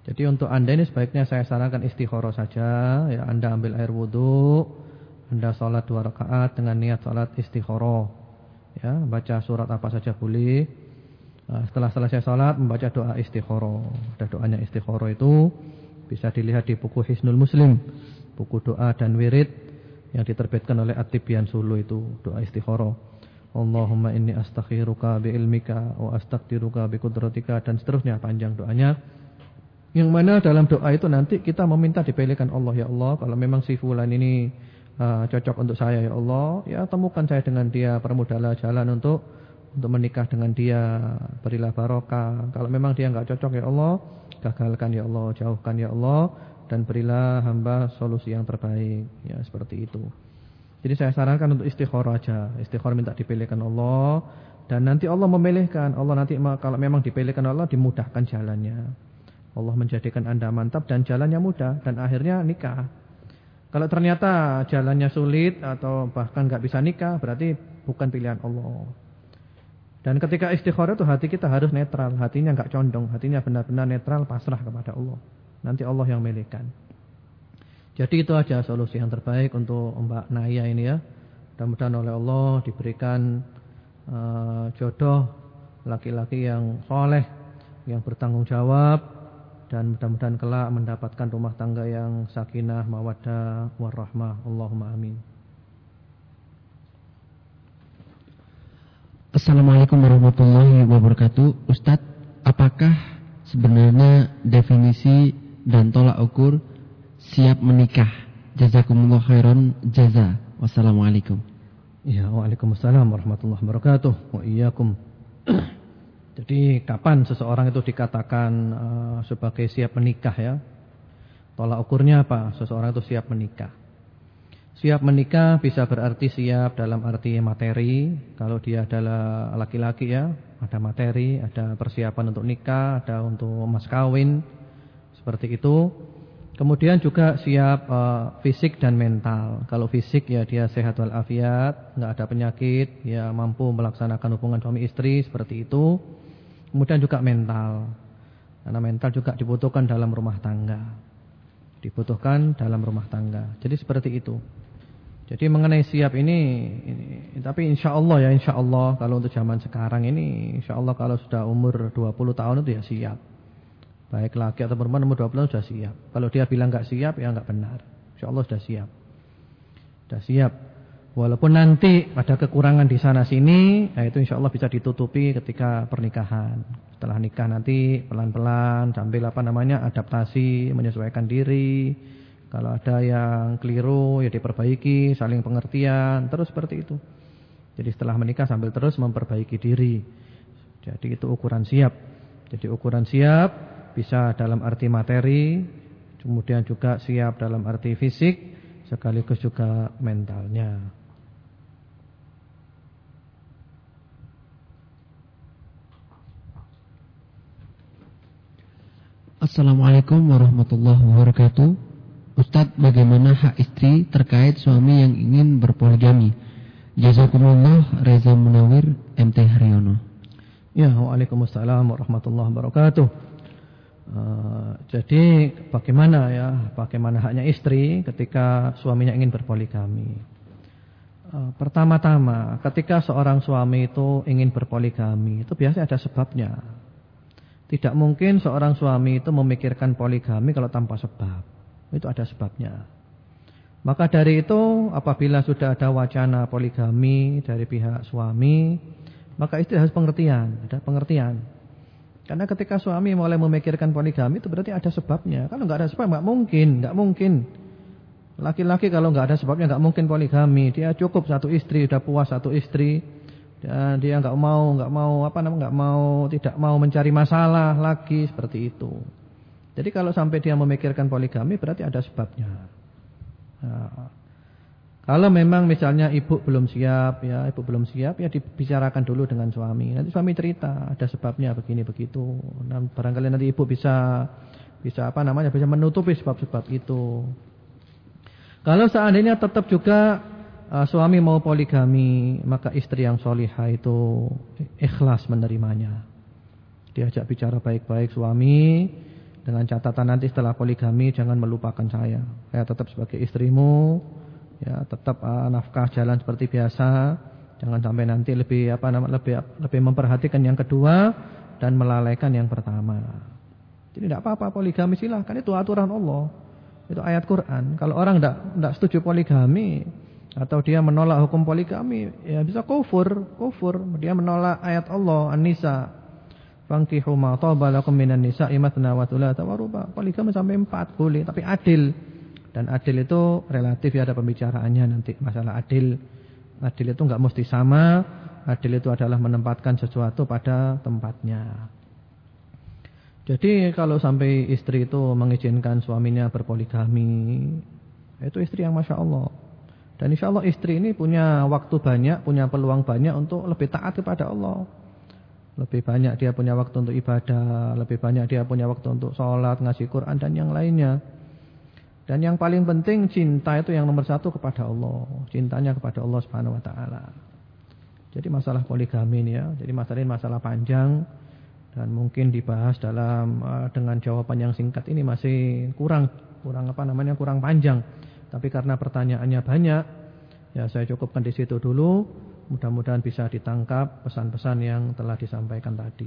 Jadi untuk Anda ini sebaiknya saya sarankan istikharah saja. Ya, Anda ambil air wudu, Anda sholat 2 rakaat dengan niat sholat istikharah. Ya, baca surat apa saja boleh. Nah, setelah selesai sholat membaca doa istikharah. Ada doanya istikharah itu bisa dilihat di buku Hisnul Muslim, buku doa dan wirid yang diterbitkan oleh At-Tibyan Sulu itu doa istikharah. Allahumma inni astakhiruka bi ilmika wa astaqdiruka bi qudratika, dan seterusnya panjang doanya. Yang mana dalam doa itu nanti kita meminta dipilihkan Allah, ya Allah, kalau memang si fulan ini cocok untuk saya, ya Allah, ya temukan saya dengan dia, permudahlah jalan untuk menikah dengan dia, berilah barokah. Kalau memang dia enggak cocok, ya Allah, gagalkan ya Allah, jauhkan ya Allah, dan berilah hamba solusi yang terbaik. Ya, seperti itu. Jadi saya sarankan untuk istikharah aja. Istikharah minta dipilihkan Allah, dan nanti Allah memilihkan. Allah nanti kalau memang dipilihkan Allah, dimudahkan jalannya. Allah menjadikan Anda mantap dan jalannya mudah, dan akhirnya nikah. Kalau ternyata jalannya sulit atau bahkan enggak bisa nikah, berarti bukan pilihan Allah. Dan ketika istikharah itu hati kita harus netral, hatinya enggak condong, hatinya benar-benar netral, pasrah kepada Allah. Nanti Allah yang memilihkan. Jadi itu aja solusi yang terbaik untuk Mbak Naya ini ya. Mudah-mudahan oleh Allah diberikan jodoh laki-laki yang soleh, yang bertanggung jawab, dan mudah-mudahan kelak mendapatkan rumah tangga yang sakinah, mawaddah, warahmah. Allahumma amin. Assalamualaikum warahmatullahi wabarakatuh. Ustadz, apakah sebenarnya definisi dan tolak ukur siap menikah? Jazakumullah khairan jaza. Wassalamualaikum. Ya, waalaikumsalam warahmatullahi wabarakatuh. Wa iyyakum. Jadi kapan seseorang itu dikatakan sebagai siap menikah ya? Tolak ukurnya apa? Seseorang itu siap menikah. Siap menikah bisa berarti siap dalam arti materi. Kalau dia adalah laki-laki ya, ada materi, ada persiapan untuk nikah, ada untuk mas kawin, seperti itu. Kemudian juga siap fisik dan mental. Kalau fisik ya dia sehat walafiat, enggak ada penyakit, ya mampu melaksanakan hubungan suami istri, seperti itu. Kemudian juga mental. Karena mental juga dibutuhkan dalam rumah tangga. Dibutuhkan dalam rumah tangga. Jadi seperti itu. Jadi mengenai siap ini tapi insya Allah ya, insya Allah kalau untuk zaman sekarang ini, insya Allah kalau sudah umur 20 tahun itu ya siap. Baik laki atau perempuan umur 20 tahun sudah siap. Kalau dia bilang enggak siap ya enggak benar. Insya Allah sudah siap. Sudah siap. Walaupun nanti ada kekurangan di sana sini, nah itu insya Allah bisa ditutupi ketika pernikahan. Setelah nikah nanti pelan-pelan sambil adaptasi, menyesuaikan diri. Kalau ada yang keliru ya diperbaiki, saling pengertian, terus seperti itu. Jadi setelah menikah sambil terus memperbaiki diri. Jadi itu ukuran siap. Jadi ukuran siap bisa dalam arti materi, kemudian juga siap dalam arti fisik, sekaligus juga mentalnya. Assalamualaikum warahmatullahi wabarakatuh. Ustadz, bagaimana hak istri terkait suami yang ingin berpoligami? Jazakumullah, Reza Munawir, MT Haryono. Ya, waalaikumsalam warahmatullahi wabarakatuh. Jadi bagaimana haknya istri ketika suaminya ingin berpoligami? Pertama-tama, ketika seorang suami itu ingin berpoligami, itu biasanya ada sebabnya. Tidak mungkin seorang suami itu memikirkan poligami kalau tanpa sebab. Itu ada sebabnya. Maka dari itu apabila sudah ada wacana poligami dari pihak suami, maka istri harus ada pengertian. Karena ketika suami mulai memikirkan poligami itu berarti ada sebabnya. Kalau enggak ada sebab enggak mungkin. Laki-laki kalau enggak ada sebabnya enggak mungkin poligami. Dia cukup satu istri, sudah puas satu istri. Dan dia tidak mau mencari masalah lagi, seperti itu. Jadi kalau sampai dia memikirkan poligami berarti ada sebabnya. Nah, kalau memang misalnya ibu belum siap ya dibicarakan dulu dengan suami. Nanti suami cerita ada sebabnya begini begitu. Dan barangkali nanti ibu bisa menutupi sebab-sebab itu. Kalau seandainya tetap juga suami mau poligami, maka istri yang solihah itu ikhlas menerimanya. Diajak bicara baik-baik suami, Dengan catatan nanti setelah poligami jangan melupakan saya. Saya tetap sebagai istrimu, ya, tetap nafkah jalan seperti biasa. Jangan sampai nanti lebih memperhatikan yang kedua dan melalaikan yang pertama. Jadi tidak apa-apa poligami, silahkan, itu aturan Allah. Itu ayat Quran. Kalau orang tidak setuju poligami atau dia menolak hukum poligami, ya bisa kufur. Dia menolak ayat Allah An-Nisa. Fankihu ma taba lakum minan nisa'i mathna wa thulatha wa ruba'. Poligami sampai 4 boleh, tapi adil. Dan adil itu relatif, ya, ada pembicaraannya nanti masalah adil. Adil itu enggak mesti sama. Adil itu adalah menempatkan sesuatu pada tempatnya. Jadi kalau sampai istri itu mengizinkan suaminya berpoligami, itu istri yang Masya Allah. Dan insya Allah istri ini punya waktu banyak, punya peluang banyak untuk lebih taat kepada Allah. Lebih banyak dia punya waktu untuk ibadah, lebih banyak dia punya waktu untuk sholat, ngaji Quran, dan yang lainnya. Dan yang paling penting, cinta itu yang nomor 1 kepada Allah. Cintanya kepada Allah Subhanahu Wa Taala. Jadi masalah poligami ini, ya, jadi masalah ini masalah panjang. Dan mungkin dibahas dengan jawaban yang singkat ini masih kurang panjang. Tapi karena pertanyaannya banyak, ya saya cukupkan di situ dulu. Mudah-mudahan bisa ditangkap pesan-pesan yang telah disampaikan tadi.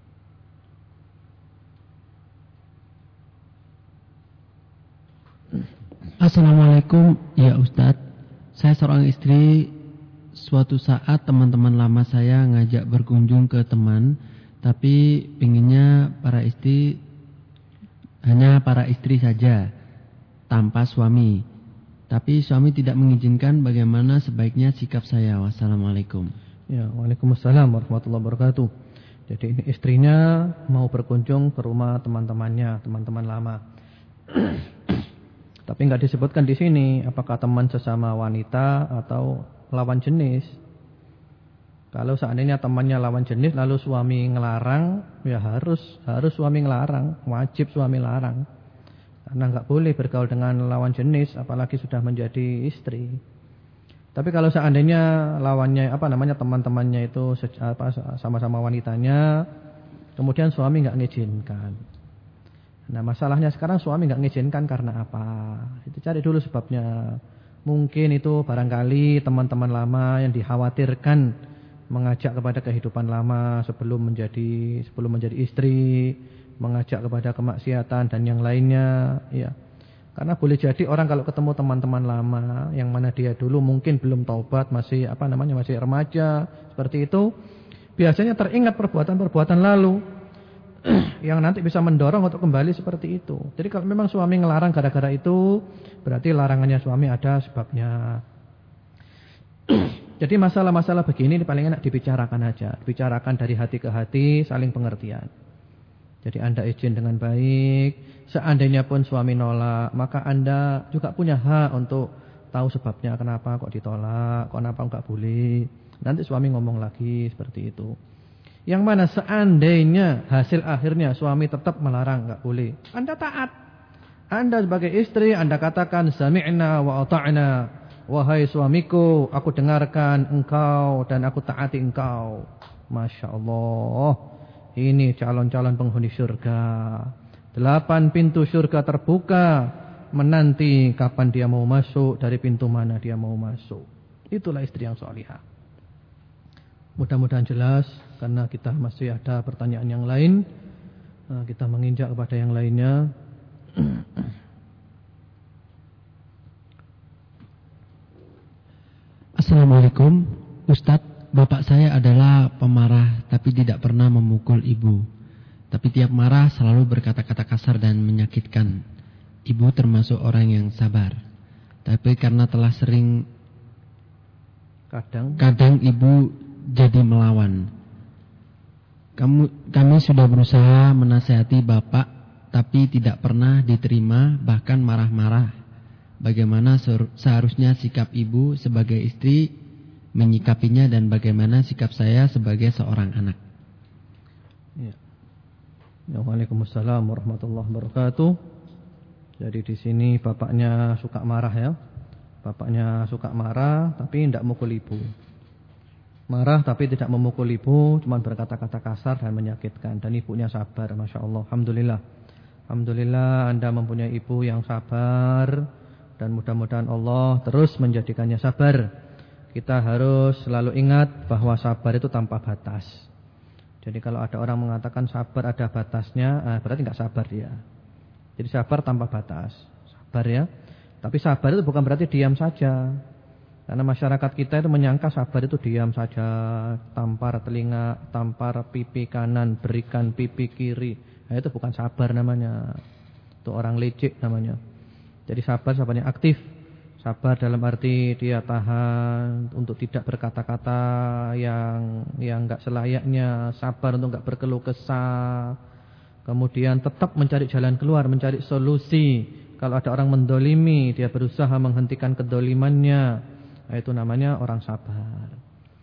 Assalamualaikum, ya Ustadz. Saya seorang istri. Suatu saat teman-teman lama saya ngajak berkunjung ke teman, tapi pinginnya hanya para istri saja, tanpa suami. Tapi suami tidak mengizinkan. Bagaimana sebaiknya sikap saya? Wassalamualaikum. Ya, waalaikumsalam warahmatullahi wabarakatuh. Jadi ini istrinya mau berkunjung ke rumah teman-temannya, teman-teman lama. Tapi enggak disebutkan di sini apakah teman sesama wanita atau lawan jenis. Kalau seandainya temannya lawan jenis lalu suami ngelarang, ya harus suami ngelarang, wajib suami larang. Karena enggak boleh bergaul dengan lawan jenis apalagi sudah menjadi istri. Tapi kalau seandainya lawannya teman-temannya itu sama-sama wanitanya, kemudian suami enggak mengizinkan. Nah, masalahnya sekarang suami enggak mengizinkan karena apa? Itu cari dulu sebabnya. Mungkin itu barangkali teman-teman lama yang dikhawatirkan mengajak kepada kehidupan lama sebelum menjadi istri, mengajak kepada kemaksiatan dan yang lainnya, ya. Karena boleh jadi orang kalau ketemu teman-teman lama yang mana dia dulu mungkin belum taubat, masih masih remaja, seperti itu, biasanya teringat perbuatan-perbuatan lalu yang nanti bisa mendorong untuk kembali seperti itu. Jadi kalau memang suami ngelarang gara-gara itu, berarti larangannya suami ada sebabnya. Jadi masalah-masalah begini paling enak dibicarakan aja, dibicarakan dari hati ke hati, saling pengertian. Jadi Anda izin dengan baik. Seandainya pun suami nolak, maka Anda juga punya hak untuk tahu sebabnya kenapa kok ditolak, kenapa enggak boleh. Nanti suami ngomong lagi seperti itu. Yang mana seandainya hasil akhirnya suami tetap melarang, enggak boleh, Anda taat. Anda sebagai istri, Anda katakan sami'na wa ata'na. Wahai suamiku, aku dengarkan engkau dan aku taati engkau. Masya Allah. Ini calon-calon penghuni surga. 8 pintu surga terbuka, menanti kapan dia mau masuk, dari pintu mana dia mau masuk. Itulah istri yang salihah. Mudah-mudahan jelas. Karena kita masih ada pertanyaan yang lain, kita menginjak kepada yang lainnya. Assalamualaikum, Ustadz. Bapak saya adalah pemarah, tapi tidak pernah memukul ibu. Tapi tiap marah selalu berkata-kata kasar dan menyakitkan. Ibu termasuk orang yang sabar. Tapi karena telah sering, kadang ibu jadi melawan. Kami sudah berusaha menasihati Bapak, tapi tidak pernah diterima, bahkan marah-marah. Bagaimana seharusnya sikap ibu sebagai istri menyikapinya, dan bagaimana sikap saya sebagai seorang anak? Ya. Waalaikumsalam warahmatullahi wabarakatuh. Jadi di sini bapaknya suka marah, ya. Bapaknya suka marah tapi tidak mukul ibu. Marah tapi tidak memukul ibu, cuma berkata-kata kasar dan menyakitkan. Dan ibunya sabar, Masya Allah, Alhamdulillah. Alhamdulillah Anda mempunyai ibu yang sabar, dan mudah-mudahan Allah terus menjadikannya sabar. Kita harus selalu ingat bahwa sabar itu tanpa batas. Jadi kalau ada orang mengatakan sabar ada batasnya, berarti enggak sabar dia. Jadi sabar tanpa batas. Sabar ya. Tapi sabar itu bukan berarti diam saja. Karena masyarakat kita itu menyangka sabar itu diam saja, tampar telinga, tampar pipi kanan, berikan pipi kiri. Nah, itu bukan sabar namanya. Itu orang licik namanya. Jadi sabar yang aktif. Sabar dalam arti dia tahan untuk tidak berkata-kata yang enggak selayaknya, sabar untuk enggak berkeluh kesah. Kemudian tetap mencari jalan keluar, mencari solusi. Kalau ada orang mendolimi, dia berusaha menghentikan kedolimannya. Nah, itu namanya orang sabar.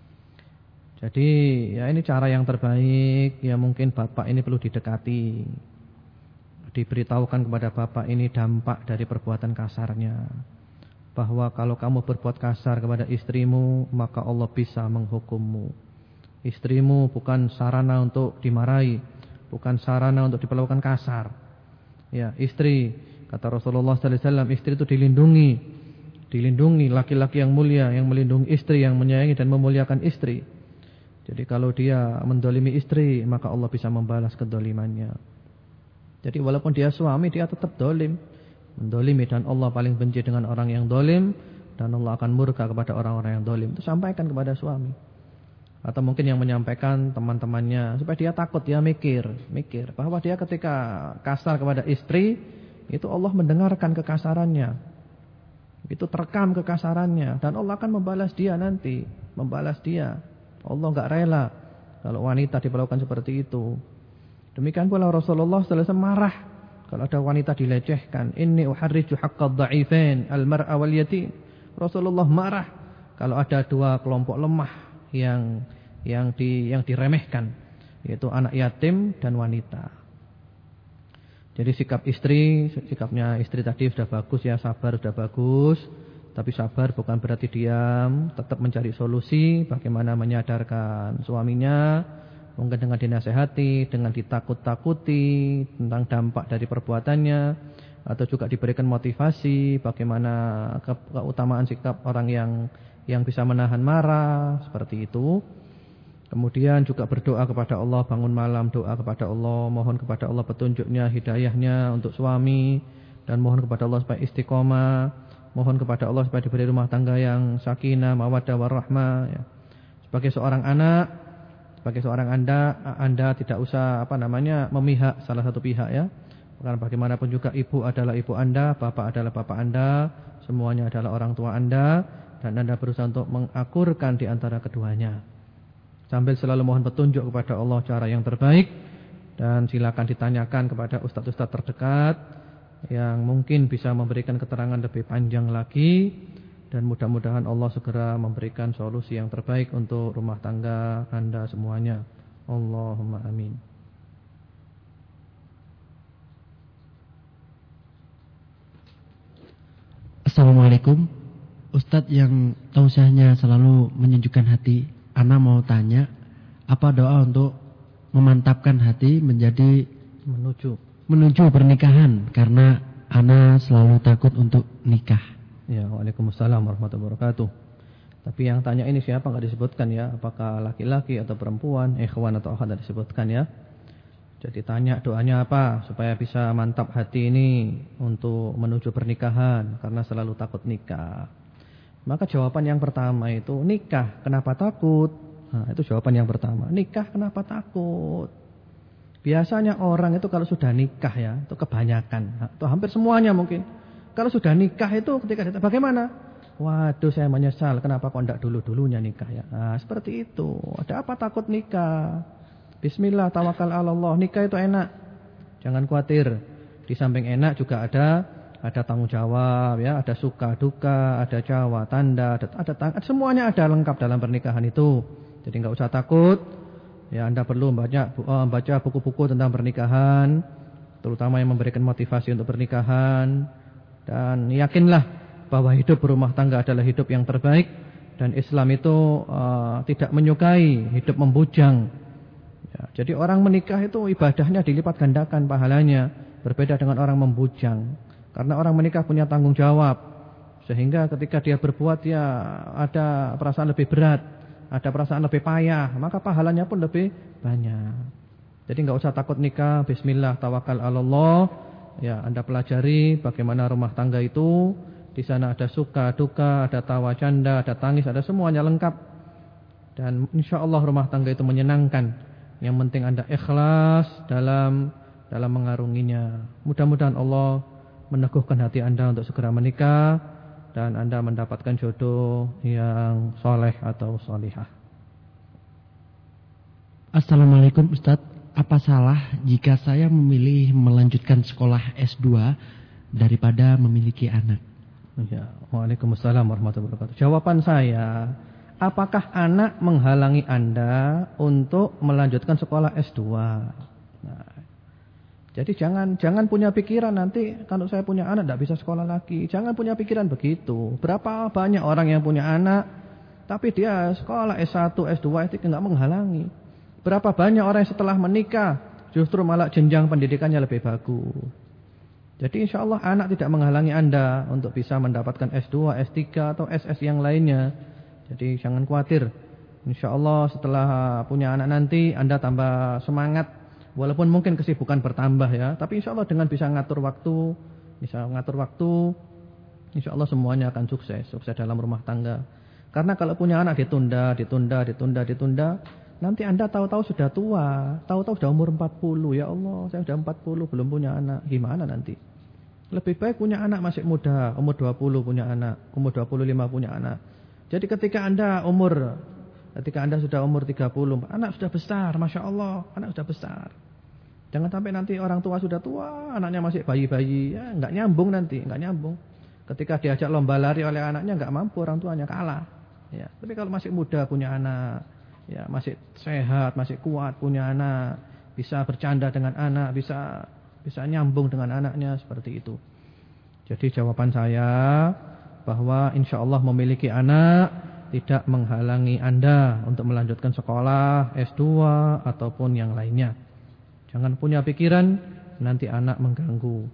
Jadi ya ini cara yang terbaik. Ya mungkin bapak ini perlu didekati, diberitahukan kepada bapak ini dampak dari perbuatan kasarnya, bahwa kalau kamu berbuat kasar kepada istrimu, maka Allah bisa menghukummu. Istrimu bukan sarana untuk dimarahi, bukan sarana untuk diperlakukan kasar. Ya, istri, kata Rasulullah sallallahu alaihi wasallam, istri itu dilindungi laki-laki yang mulia, yang melindungi istri, yang menyayangi dan memuliakan istri. Jadi kalau dia mendolimi istri, maka Allah bisa membalas kedolimannya. Jadi walaupun dia suami, dia tetap dolim, mendolimi, dan Allah paling benci dengan orang yang dolim, dan Allah akan murka kepada orang-orang yang dolim. Itu sampaikan kepada suami. Atau mungkin yang menyampaikan teman-temannya, supaya dia takut, dia mikir bahwa dia ketika kasar kepada istri, itu Allah mendengarkan kekasarannya. Itu terekam kekasarannya, dan Allah akan membalas dia nanti, membalas dia. Allah enggak rela kalau wanita diperlakukan seperti itu. Demikian pula Rasulullah sallallahu alaihi wasallam marah kalau ada wanita dilecehkan. Inni uharriju haqqad dha'ifain al-mar'a wal yatim. Rasulullah marah kalau ada dua kelompok lemah yang diremehkan, yaitu anak yatim dan wanita. Jadi sikapnya istri tadi sudah bagus ya, sabar sudah bagus. Tapi sabar bukan berarti diam, tetap mencari solusi bagaimana menyadarkan suaminya, mungkin dengan dinasehati, dengan ditakut-takuti tentang dampak dari perbuatannya, atau juga diberikan motivasi bagaimana keutamaan sikap orang yang bisa menahan marah, seperti itu. Kemudian juga berdoa kepada Allah, bangun malam doa kepada Allah, mohon kepada Allah petunjuknya, hidayahnya untuk suami, dan mohon kepada Allah supaya istiqomah, mohon kepada Allah supaya diberi rumah tangga yang sakinah, mawaddah warahmah ya. Sebagai seorang anak, sebagai seorang Anda tidak usah memihak salah satu pihak ya. Karena bagaimanapun juga ibu adalah ibu Anda, bapak adalah bapak Anda, semuanya adalah orang tua Anda, dan Anda berusaha untuk mengakurkan di antara keduanya. Sambil selalu mohon petunjuk kepada Allah cara yang terbaik, dan silakan ditanyakan kepada ustadz-ustadz terdekat yang mungkin bisa memberikan keterangan lebih panjang lagi, dan mudah-mudahan Allah segera memberikan solusi yang terbaik untuk rumah tangga Anda semuanya. Allahumma amin. Assalamualaikum. Ustadz yang tausiahnya selalu menyejukkan hati, Ana mau tanya, apa doa untuk memantapkan hati menjadi menuju pernikahan, karena Ana selalu takut untuk nikah. Ya, waalaikumsalam warahmatullahi wabarakatuh. Tapi yang tanya ini siapa enggak disebutkan ya, apakah laki-laki atau perempuan, ikhwan atau akhwat, enggak disebutkan ya. Jadi tanya doanya apa supaya bisa mantap hati ini untuk menuju pernikahan, karena selalu takut nikah. Maka jawaban yang pertama itu, nikah kenapa takut? Nah, itu jawaban yang pertama. Nikah kenapa takut? Biasanya orang itu kalau sudah nikah ya, itu kebanyakan, atau hampir semuanya mungkin, kalau sudah nikah itu ketika ditanya bagaimana? Waduh, saya menyesal, kenapa kok enggak dulu-dulunya nikah ya? Nah, seperti itu. Ada apa takut nikah? Bismillah, tawakal ala Allah. Nikah itu enak, jangan khawatir. Di samping enak juga ada tanggung jawab ya, ada suka duka, ada jawa tanda, ada semuanya ada lengkap dalam pernikahan itu. Jadi enggak usah takut. Ya, Anda perlu baca buku-buku tentang pernikahan, terutama yang memberikan motivasi untuk pernikahan, dan yakinlah bahwa hidup berumah tangga adalah hidup yang terbaik, dan Islam itu tidak menyukai hidup membujang. Ya, jadi orang menikah itu ibadahnya dilipat gandakan pahalanya. berbeda dengan orang membujang. Karena orang menikah punya tanggung jawab, sehingga ketika dia berbuat dia ada perasaan lebih berat, ada perasaan lebih payah, maka pahalanya pun lebih banyak. Jadi enggak usah takut nikah, bismillah, tawakal 'alallah. Ya, Anda pelajari bagaimana rumah tangga itu. Di sana ada suka, duka, ada tawa canda, ada tangis, ada semuanya lengkap. Dan insyaallah rumah tangga itu menyenangkan. Yang penting Anda ikhlas dalam mengarunginya. Mudah-mudahan Allah meneguhkan hati Anda untuk segera menikah dan Anda mendapatkan jodoh yang soleh atau solihah. Assalamualaikum Ustadz, apa salah jika saya memilih melanjutkan sekolah S2 daripada memiliki anak? Ya, Waalaikumsalam warahmatullahi wabarakatuh. Jawaban saya, apakah anak menghalangi Anda untuk melanjutkan sekolah S2? Nah, jadi jangan punya pikiran nanti kalau saya punya anak tidak bisa sekolah lagi. Jangan punya pikiran begitu. Berapa banyak orang yang punya anak tapi dia sekolah S1, S2 itu enggak menghalangi. Berapa banyak orang yang setelah menikah justru malah jenjang pendidikannya lebih bagus. Jadi insyaallah anak tidak menghalangi Anda untuk bisa mendapatkan S2, S3 atau SS yang lainnya. Jadi jangan khawatir. Insyaallah setelah punya anak nanti Anda tambah semangat. Walaupun mungkin kesibukan bertambah ya, tapi insyaallah dengan bisa ngatur waktu, insyaallah semuanya akan sukses dalam rumah tangga. Karena kalau punya anak ditunda, nanti Anda tahu-tahu sudah tua, tahu-tahu sudah umur 40, ya Allah, saya sudah 40 belum punya anak, gimana nanti? Lebih baik punya anak masih muda, umur 20 punya anak, umur 25 punya anak. Jadi ketika Anda sudah umur 30, anak sudah besar, Masya Allah, anak sudah besar. Jangan sampai nanti orang tua sudah tua, anaknya masih bayi-bayi, ya enggak nyambung nanti, enggak nyambung. Ketika diajak lomba lari oleh anaknya enggak mampu, orang tuanya kalah. Ya, tapi kalau masih muda punya anak, ya masih sehat, masih kuat punya anak, bisa bercanda dengan anak, bisa nyambung dengan anaknya seperti itu. Jadi jawaban saya bahwa insyaallah memiliki anak tidak menghalangi Anda untuk melanjutkan sekolah S2 ataupun yang lainnya. Jangan punya pikiran nanti anak mengganggu.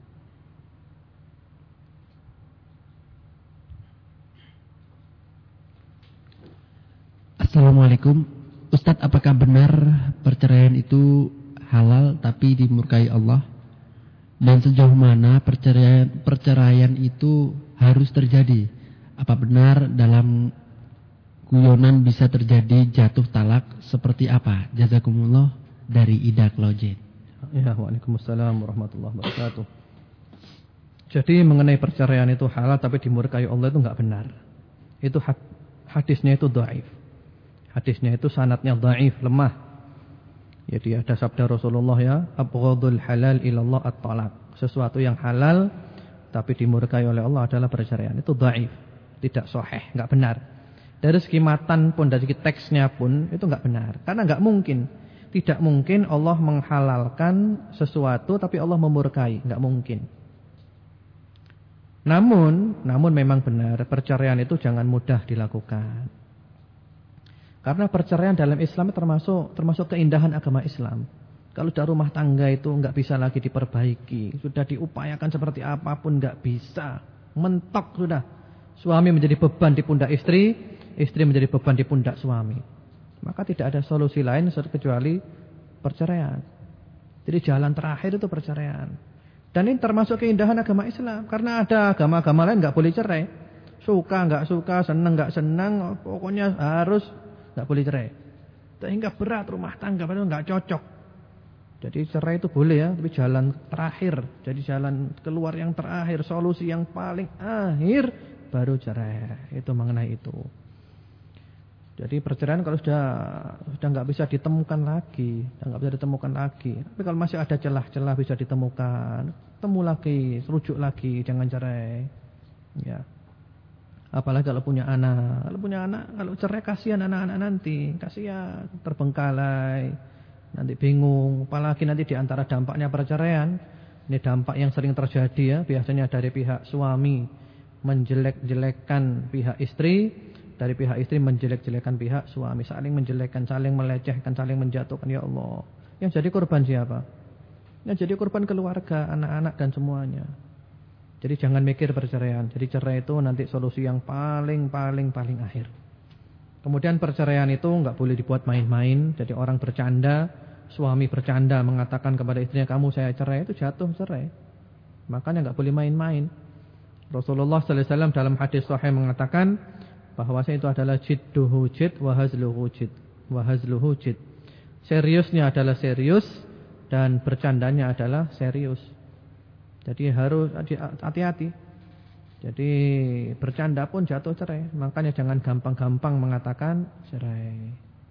Assalamualaikum Ustadz, apakah benar perceraian itu halal tapi dimurkai Allah? Dan sejauh mana perceraian itu harus terjadi? Apa benar dalam guyonan bisa terjadi jatuh talak? Seperti apa? Jazakumullah dari Ida Klojet. Ya, Waalaikumsalam warahmatullahi wabarakatuh. Jadi mengenai perceraian itu halal tapi dimurkai Allah itu enggak benar. Itu hadisnya itu dhaif. Hadisnya itu sanadnya dhaif, lemah. Jadi ada sabda Rasulullah ya, abghadul halal ilallah at-talaq. Sesuatu yang halal tapi dimurkai oleh Allah adalah perceraian. Itu dhaif, tidak sahih, enggak benar. Dari segi matan pun, dari segi teksnya pun itu enggak benar. Karena enggak mungkin. Tidak mungkin Allah menghalalkan sesuatu tapi Allah memurkai, enggak mungkin. Namun memang benar perceraian itu jangan mudah dilakukan. Karena perceraian dalam Islam termasuk keindahan agama Islam. Kalau sudah rumah tangga itu enggak bisa lagi diperbaiki, sudah diupayakan seperti apapun enggak bisa. Mentok sudah. Suami menjadi beban di pundak istri, istri menjadi beban di pundak suami. Maka tidak ada solusi lain kecuali perceraian. Jadi jalan terakhir itu perceraian. Dan ini termasuk keindahan agama Islam. Karena ada agama-agama lain enggak boleh cerai. Suka enggak suka, senang enggak senang, pokoknya harus enggak boleh cerai. Sehingga berat rumah tangga padahal enggak cocok. Jadi cerai itu boleh ya, tapi jalan terakhir. Jadi jalan keluar yang terakhir, solusi yang paling akhir baru cerai. Itu mengenai itu. Jadi perceraian kalau sudah enggak bisa ditemukan lagi, Tapi kalau masih ada celah-celah bisa ditemukan, temu lagi, rujuk lagi, jangan cerai. Ya. Apalagi kalau punya anak. Kalau cerai kasihan anak-anak nanti, kasihan, terbengkalai, nanti bingung. Apalagi nanti di antara dampaknya perceraian, ini dampak yang sering terjadi ya, biasanya dari pihak suami menjelek-jelekan pihak istri. Dari pihak istri menjelek-jelekan pihak suami, saling menjelekkan, saling melecehkan, saling menjatuhkan. Ya Allah, yang jadi korban siapa? Ya, jadi korban keluarga, anak-anak dan semuanya. Jadi jangan mikir perceraian. Jadi cerai itu nanti solusi yang paling akhir. Kemudian perceraian itu enggak boleh dibuat main-main. Jadi orang bercanda, suami bercanda mengatakan kepada istrinya, kamu saya cerai, itu jatuh cerai. Makanya enggak boleh main-main. Rasulullah sallallahu alaihi wasallam dalam hadis sahih mengatakan bahwasanya itu adalah jidduhu jid wa hazluhu jid. Seriusnya adalah serius dan bercandanya adalah serius. Jadi harus hati-hati. Jadi bercanda pun jatuh cerai. Makanya jangan gampang-gampang mengatakan cerai.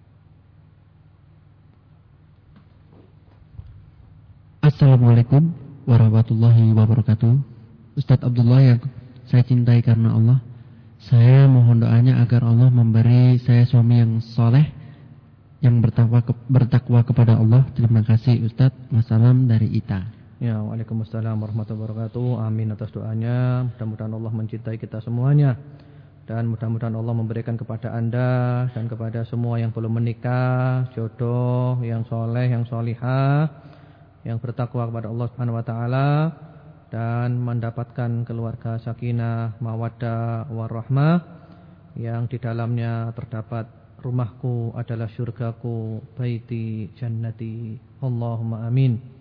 Assalamualaikum warahmatullahi wabarakatuh. Ustadz Abdullah yang saya cintai karena Allah, saya mohon doanya agar Allah memberi saya suami yang soleh, yang bertakwa kepada Allah. Terima kasih Ustadz. Wassalam dari Ita. Ya, waalaikumsalam warahmatullahi wabarakatuh. Amin atas doanya. Mudah-mudahan Allah mencintai kita semuanya. Dan mudah-mudahan Allah memberikan kepada Anda dan kepada semua yang belum menikah jodoh yang soleh, yang solihah, yang bertakwa kepada Allah Subhanahu wa taala, dan mendapatkan keluarga sakinah, mawaddah, warahmah, yang di dalamnya terdapat rumahku adalah syurgaku, baiti jannati. Allahumma amin.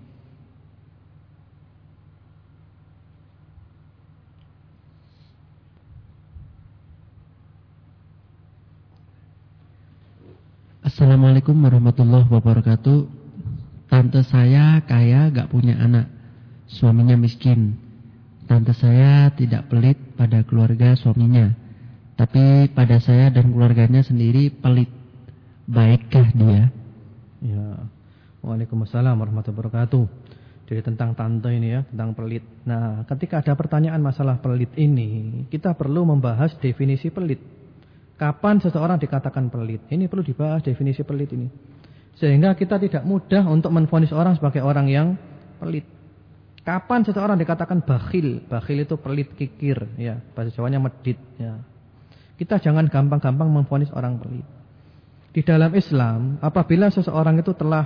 Assalamualaikum warahmatullahi wabarakatuh. Tante saya kaya gak punya anak, suaminya miskin. Tante saya tidak pelit pada keluarga suaminya, tapi pada saya dan keluarganya sendiri pelit. Baikkah dia? Ya. Waalaikumsalam warahmatullahi wabarakatuh. Jadi tentang tante ini ya, tentang pelit. Nah, ketika ada pertanyaan masalah pelit ini, kita perlu membahas definisi pelit. Kapan seseorang dikatakan pelit? Ini perlu dibahas definisi pelit ini. Sehingga kita tidak mudah untuk menvonis orang sebagai orang yang pelit. Kapan seseorang dikatakan bakhil? Bakhil itu pelit, kikir, ya. Bahasa Jawanya medit, ya. Kita jangan gampang-gampang menvonis orang pelit. Di dalam Islam, apabila seseorang itu telah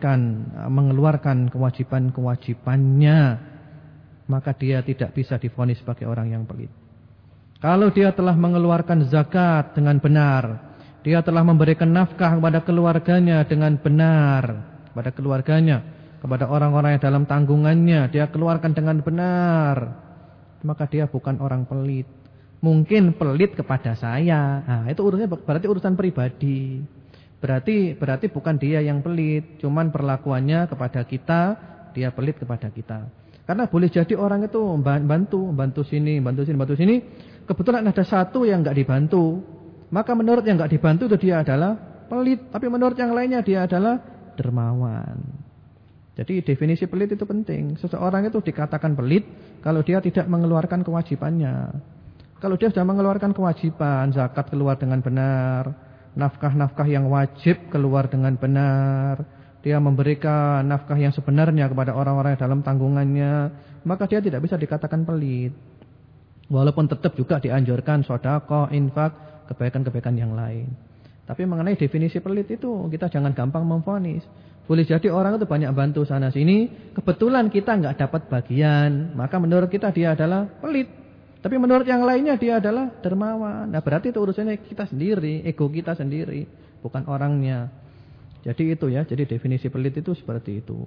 mengeluarkan kewajiban-kewajibannya, maka dia tidak bisa divonis sebagai orang yang pelit. Kalau dia telah mengeluarkan zakat dengan benar, dia telah memberikan nafkah kepada keluarganya dengan benar, kepada keluarganya, kepada orang-orang yang dalam tanggungannya, dia keluarkan dengan benar, maka dia bukan orang pelit. Mungkin pelit kepada saya. Nah, itu berarti urusan pribadi. Berarti bukan dia yang pelit, cuman perlakuannya kepada kita, dia pelit kepada kita. Karena boleh jadi orang itu bantu sini. Kebetulan ada satu yang enggak dibantu. Maka menurut yang enggak dibantu itu dia adalah pelit. Tapi menurut yang lainnya dia adalah dermawan. Jadi definisi pelit itu penting. Seseorang itu dikatakan pelit kalau dia tidak mengeluarkan kewajibannya. Kalau dia sudah mengeluarkan kewajiban, zakat keluar dengan benar, nafkah-nafkah yang wajib keluar dengan benar, dia memberikan nafkah yang sebenarnya kepada orang-orang yang dalam tanggungannya, maka dia tidak bisa dikatakan pelit. Walaupun tetap juga dianjurkan sedekah, infak, kebaikan-kebaikan yang lain. Tapi mengenai definisi pelit itu kita jangan gampang memvonis. Boleh jadi orang itu banyak bantu sana sini, kebetulan kita enggak dapat bagian, maka menurut kita dia adalah pelit. Tapi menurut yang lainnya dia adalah dermawan. Nah, berarti itu urusannya kita sendiri, ego kita sendiri, bukan orangnya. Jadi itu ya, jadi definisi pelit itu seperti itu.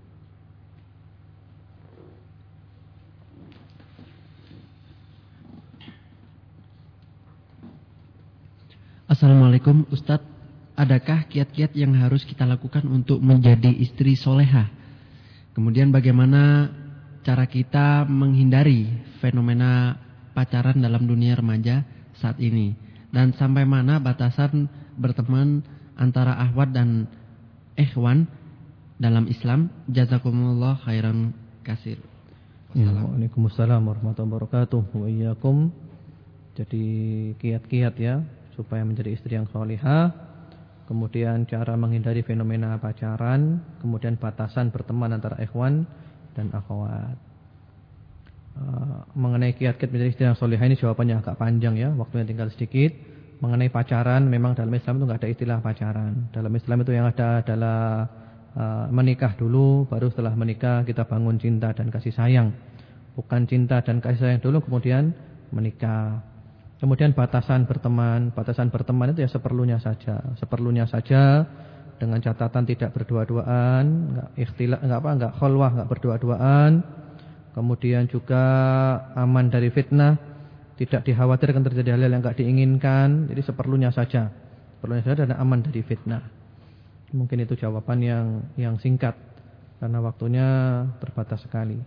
Assalamualaikum Ustadz, adakah kiat-kiat yang harus kita lakukan untuk menjadi istri solehah? Kemudian bagaimana cara kita menghindari fenomena pacaran dalam dunia remaja saat ini? Dan sampai mana batasan berteman antara akhwat dan ikhwan dalam Islam? Jazakumullah khairan kasir. Waalaikumsalam warahmatullahi wabarakatuh. Wa iyyakum. Jadi kiat-kiat ya supaya menjadi istri yang salihah. Kemudian cara menghindari fenomena pacaran, kemudian batasan berteman antara ikhwan dan akhwat. Mengenai kiat-kiat menjadi istri yang salihah ini jawabannya agak panjang ya, waktunya tinggal sedikit. Mengenai pacaran, memang dalam Islam itu enggak ada istilah pacaran. Dalam Islam itu yang ada adalah menikah dulu, baru setelah menikah kita bangun cinta dan kasih sayang. Bukan cinta dan kasih sayang dulu kemudian menikah. Kemudian batasan berteman itu ya seperlunya saja dengan catatan tidak berdua-duaan, enggak khalwah, enggak berdua-duaan. Kemudian juga aman dari fitnah, tidak dikhawatirkan terjadi hal-hal yang enggak diinginkan. Jadi seperlunya saja dan aman dari fitnah. Mungkin itu jawaban yang singkat karena waktunya terbatas sekali.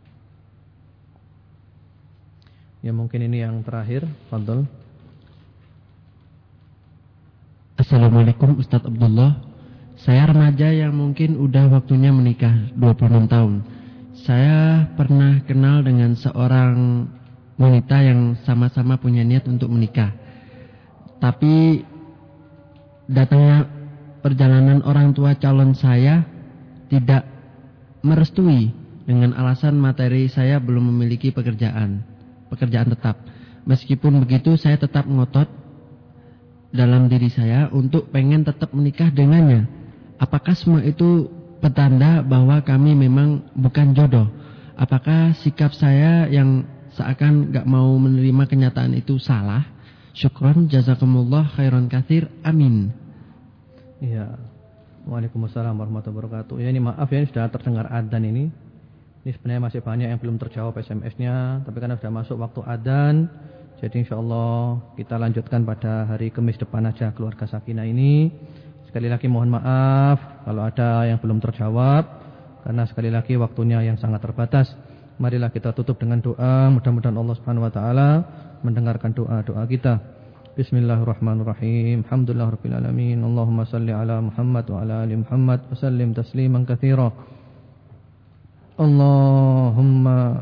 Ya mungkin ini yang terakhir, fadhol. Assalamualaikum Ustadz Abdullah. Saya remaja yang mungkin udah waktunya menikah 26 tahun. Saya pernah kenal dengan seorang wanita yang sama-sama punya niat untuk menikah. Tapi datangnya perjalanan orang tua calon saya tidak merestui dengan alasan materi saya belum memiliki pekerjaan tetap. Meskipun begitu saya tetap ngotot dalam diri saya untuk pengen tetap menikah dengannya. Apakah semua itu petanda bahwa kami memang bukan jodoh? Apakah sikap saya yang seakan gak mau menerima kenyataan itu salah? Syukran, jazakumullah khairan katsir, amin. Iya. Waalaikumsalam warahmatullahi wabarakatuh. Ya ini maaf ya, ini sudah terdengar adzan ini. Ini sebenarnya masih banyak yang belum terjawab SMS-nya, tapi karena sudah masuk waktu adzan, jadi insyaallah kita lanjutkan pada hari Kamis depan aja keluarga Sakinah ini. Sekali lagi mohon maaf kalau ada yang belum terjawab, karena sekali lagi waktunya yang sangat terbatas. Marilah kita tutup dengan doa, mudah-mudahan Allah Subhanahu wa taala mendengarkan doa-doa kita. Bismillahirrahmanirrahim. Alhamdulillahirabbil alamin. Allahumma shalli ala Muhammad wa ala ali Muhammad wa sallim tasliman katsira. Allahumma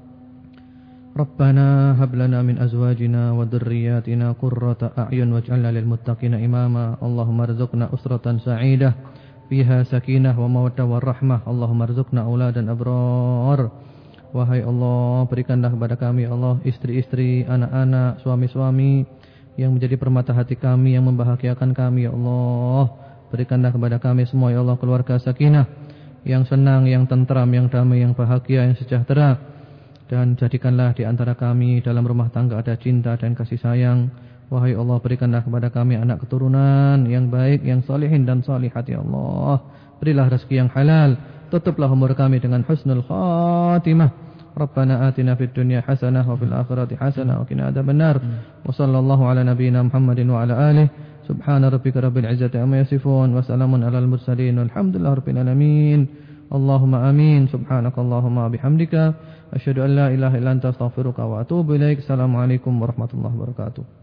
Rabbana hab lana min azwajina wa dhurriyyatina qurrata a'yun waj'alna lil muttaqina imama. Allahumma rzuqna usratan sa'idah fiha sakinah wa mawaddah warahmah. Allahumma rzuqna auladan abrar. Wahai Allah, berikanlah kepada kami Allah istri-istri, anak-anak, suami-suami yang menjadi permata hati kami, yang membahagiakan kami ya Allah. Berikanlah kepada kami semua ya Allah keluarga Sakinah yang senang, yang tentram, yang damai, yang bahagia, yang sejahtera. Dan jadikanlah di antara kami dalam rumah tangga ada cinta dan kasih sayang. Wahai Allah, berikanlah kepada kami anak keturunan yang baik, yang salihin dan salihat ya Allah. Berilah rezeki yang halal, tutuplah umur kami dengan husnul khatimah. Rabbana atina fid dunya hasanah wa fil akhirati hasanah wa qina adzabannar. Wa sallallahu ala nabiyyina Muhammadin wa ala alihi. Subhana rabbika rabbil izzati amma yasifun wa salamun alal mursalin walhamdulillahi rabbil alamin. Allahumma amin. Subhanakallahumma bihamdika asyhadu an la ilaha illa anta astaghfiruka wa atubu ilaik. Assalamualaikum warahmatullahi wabarakatuh.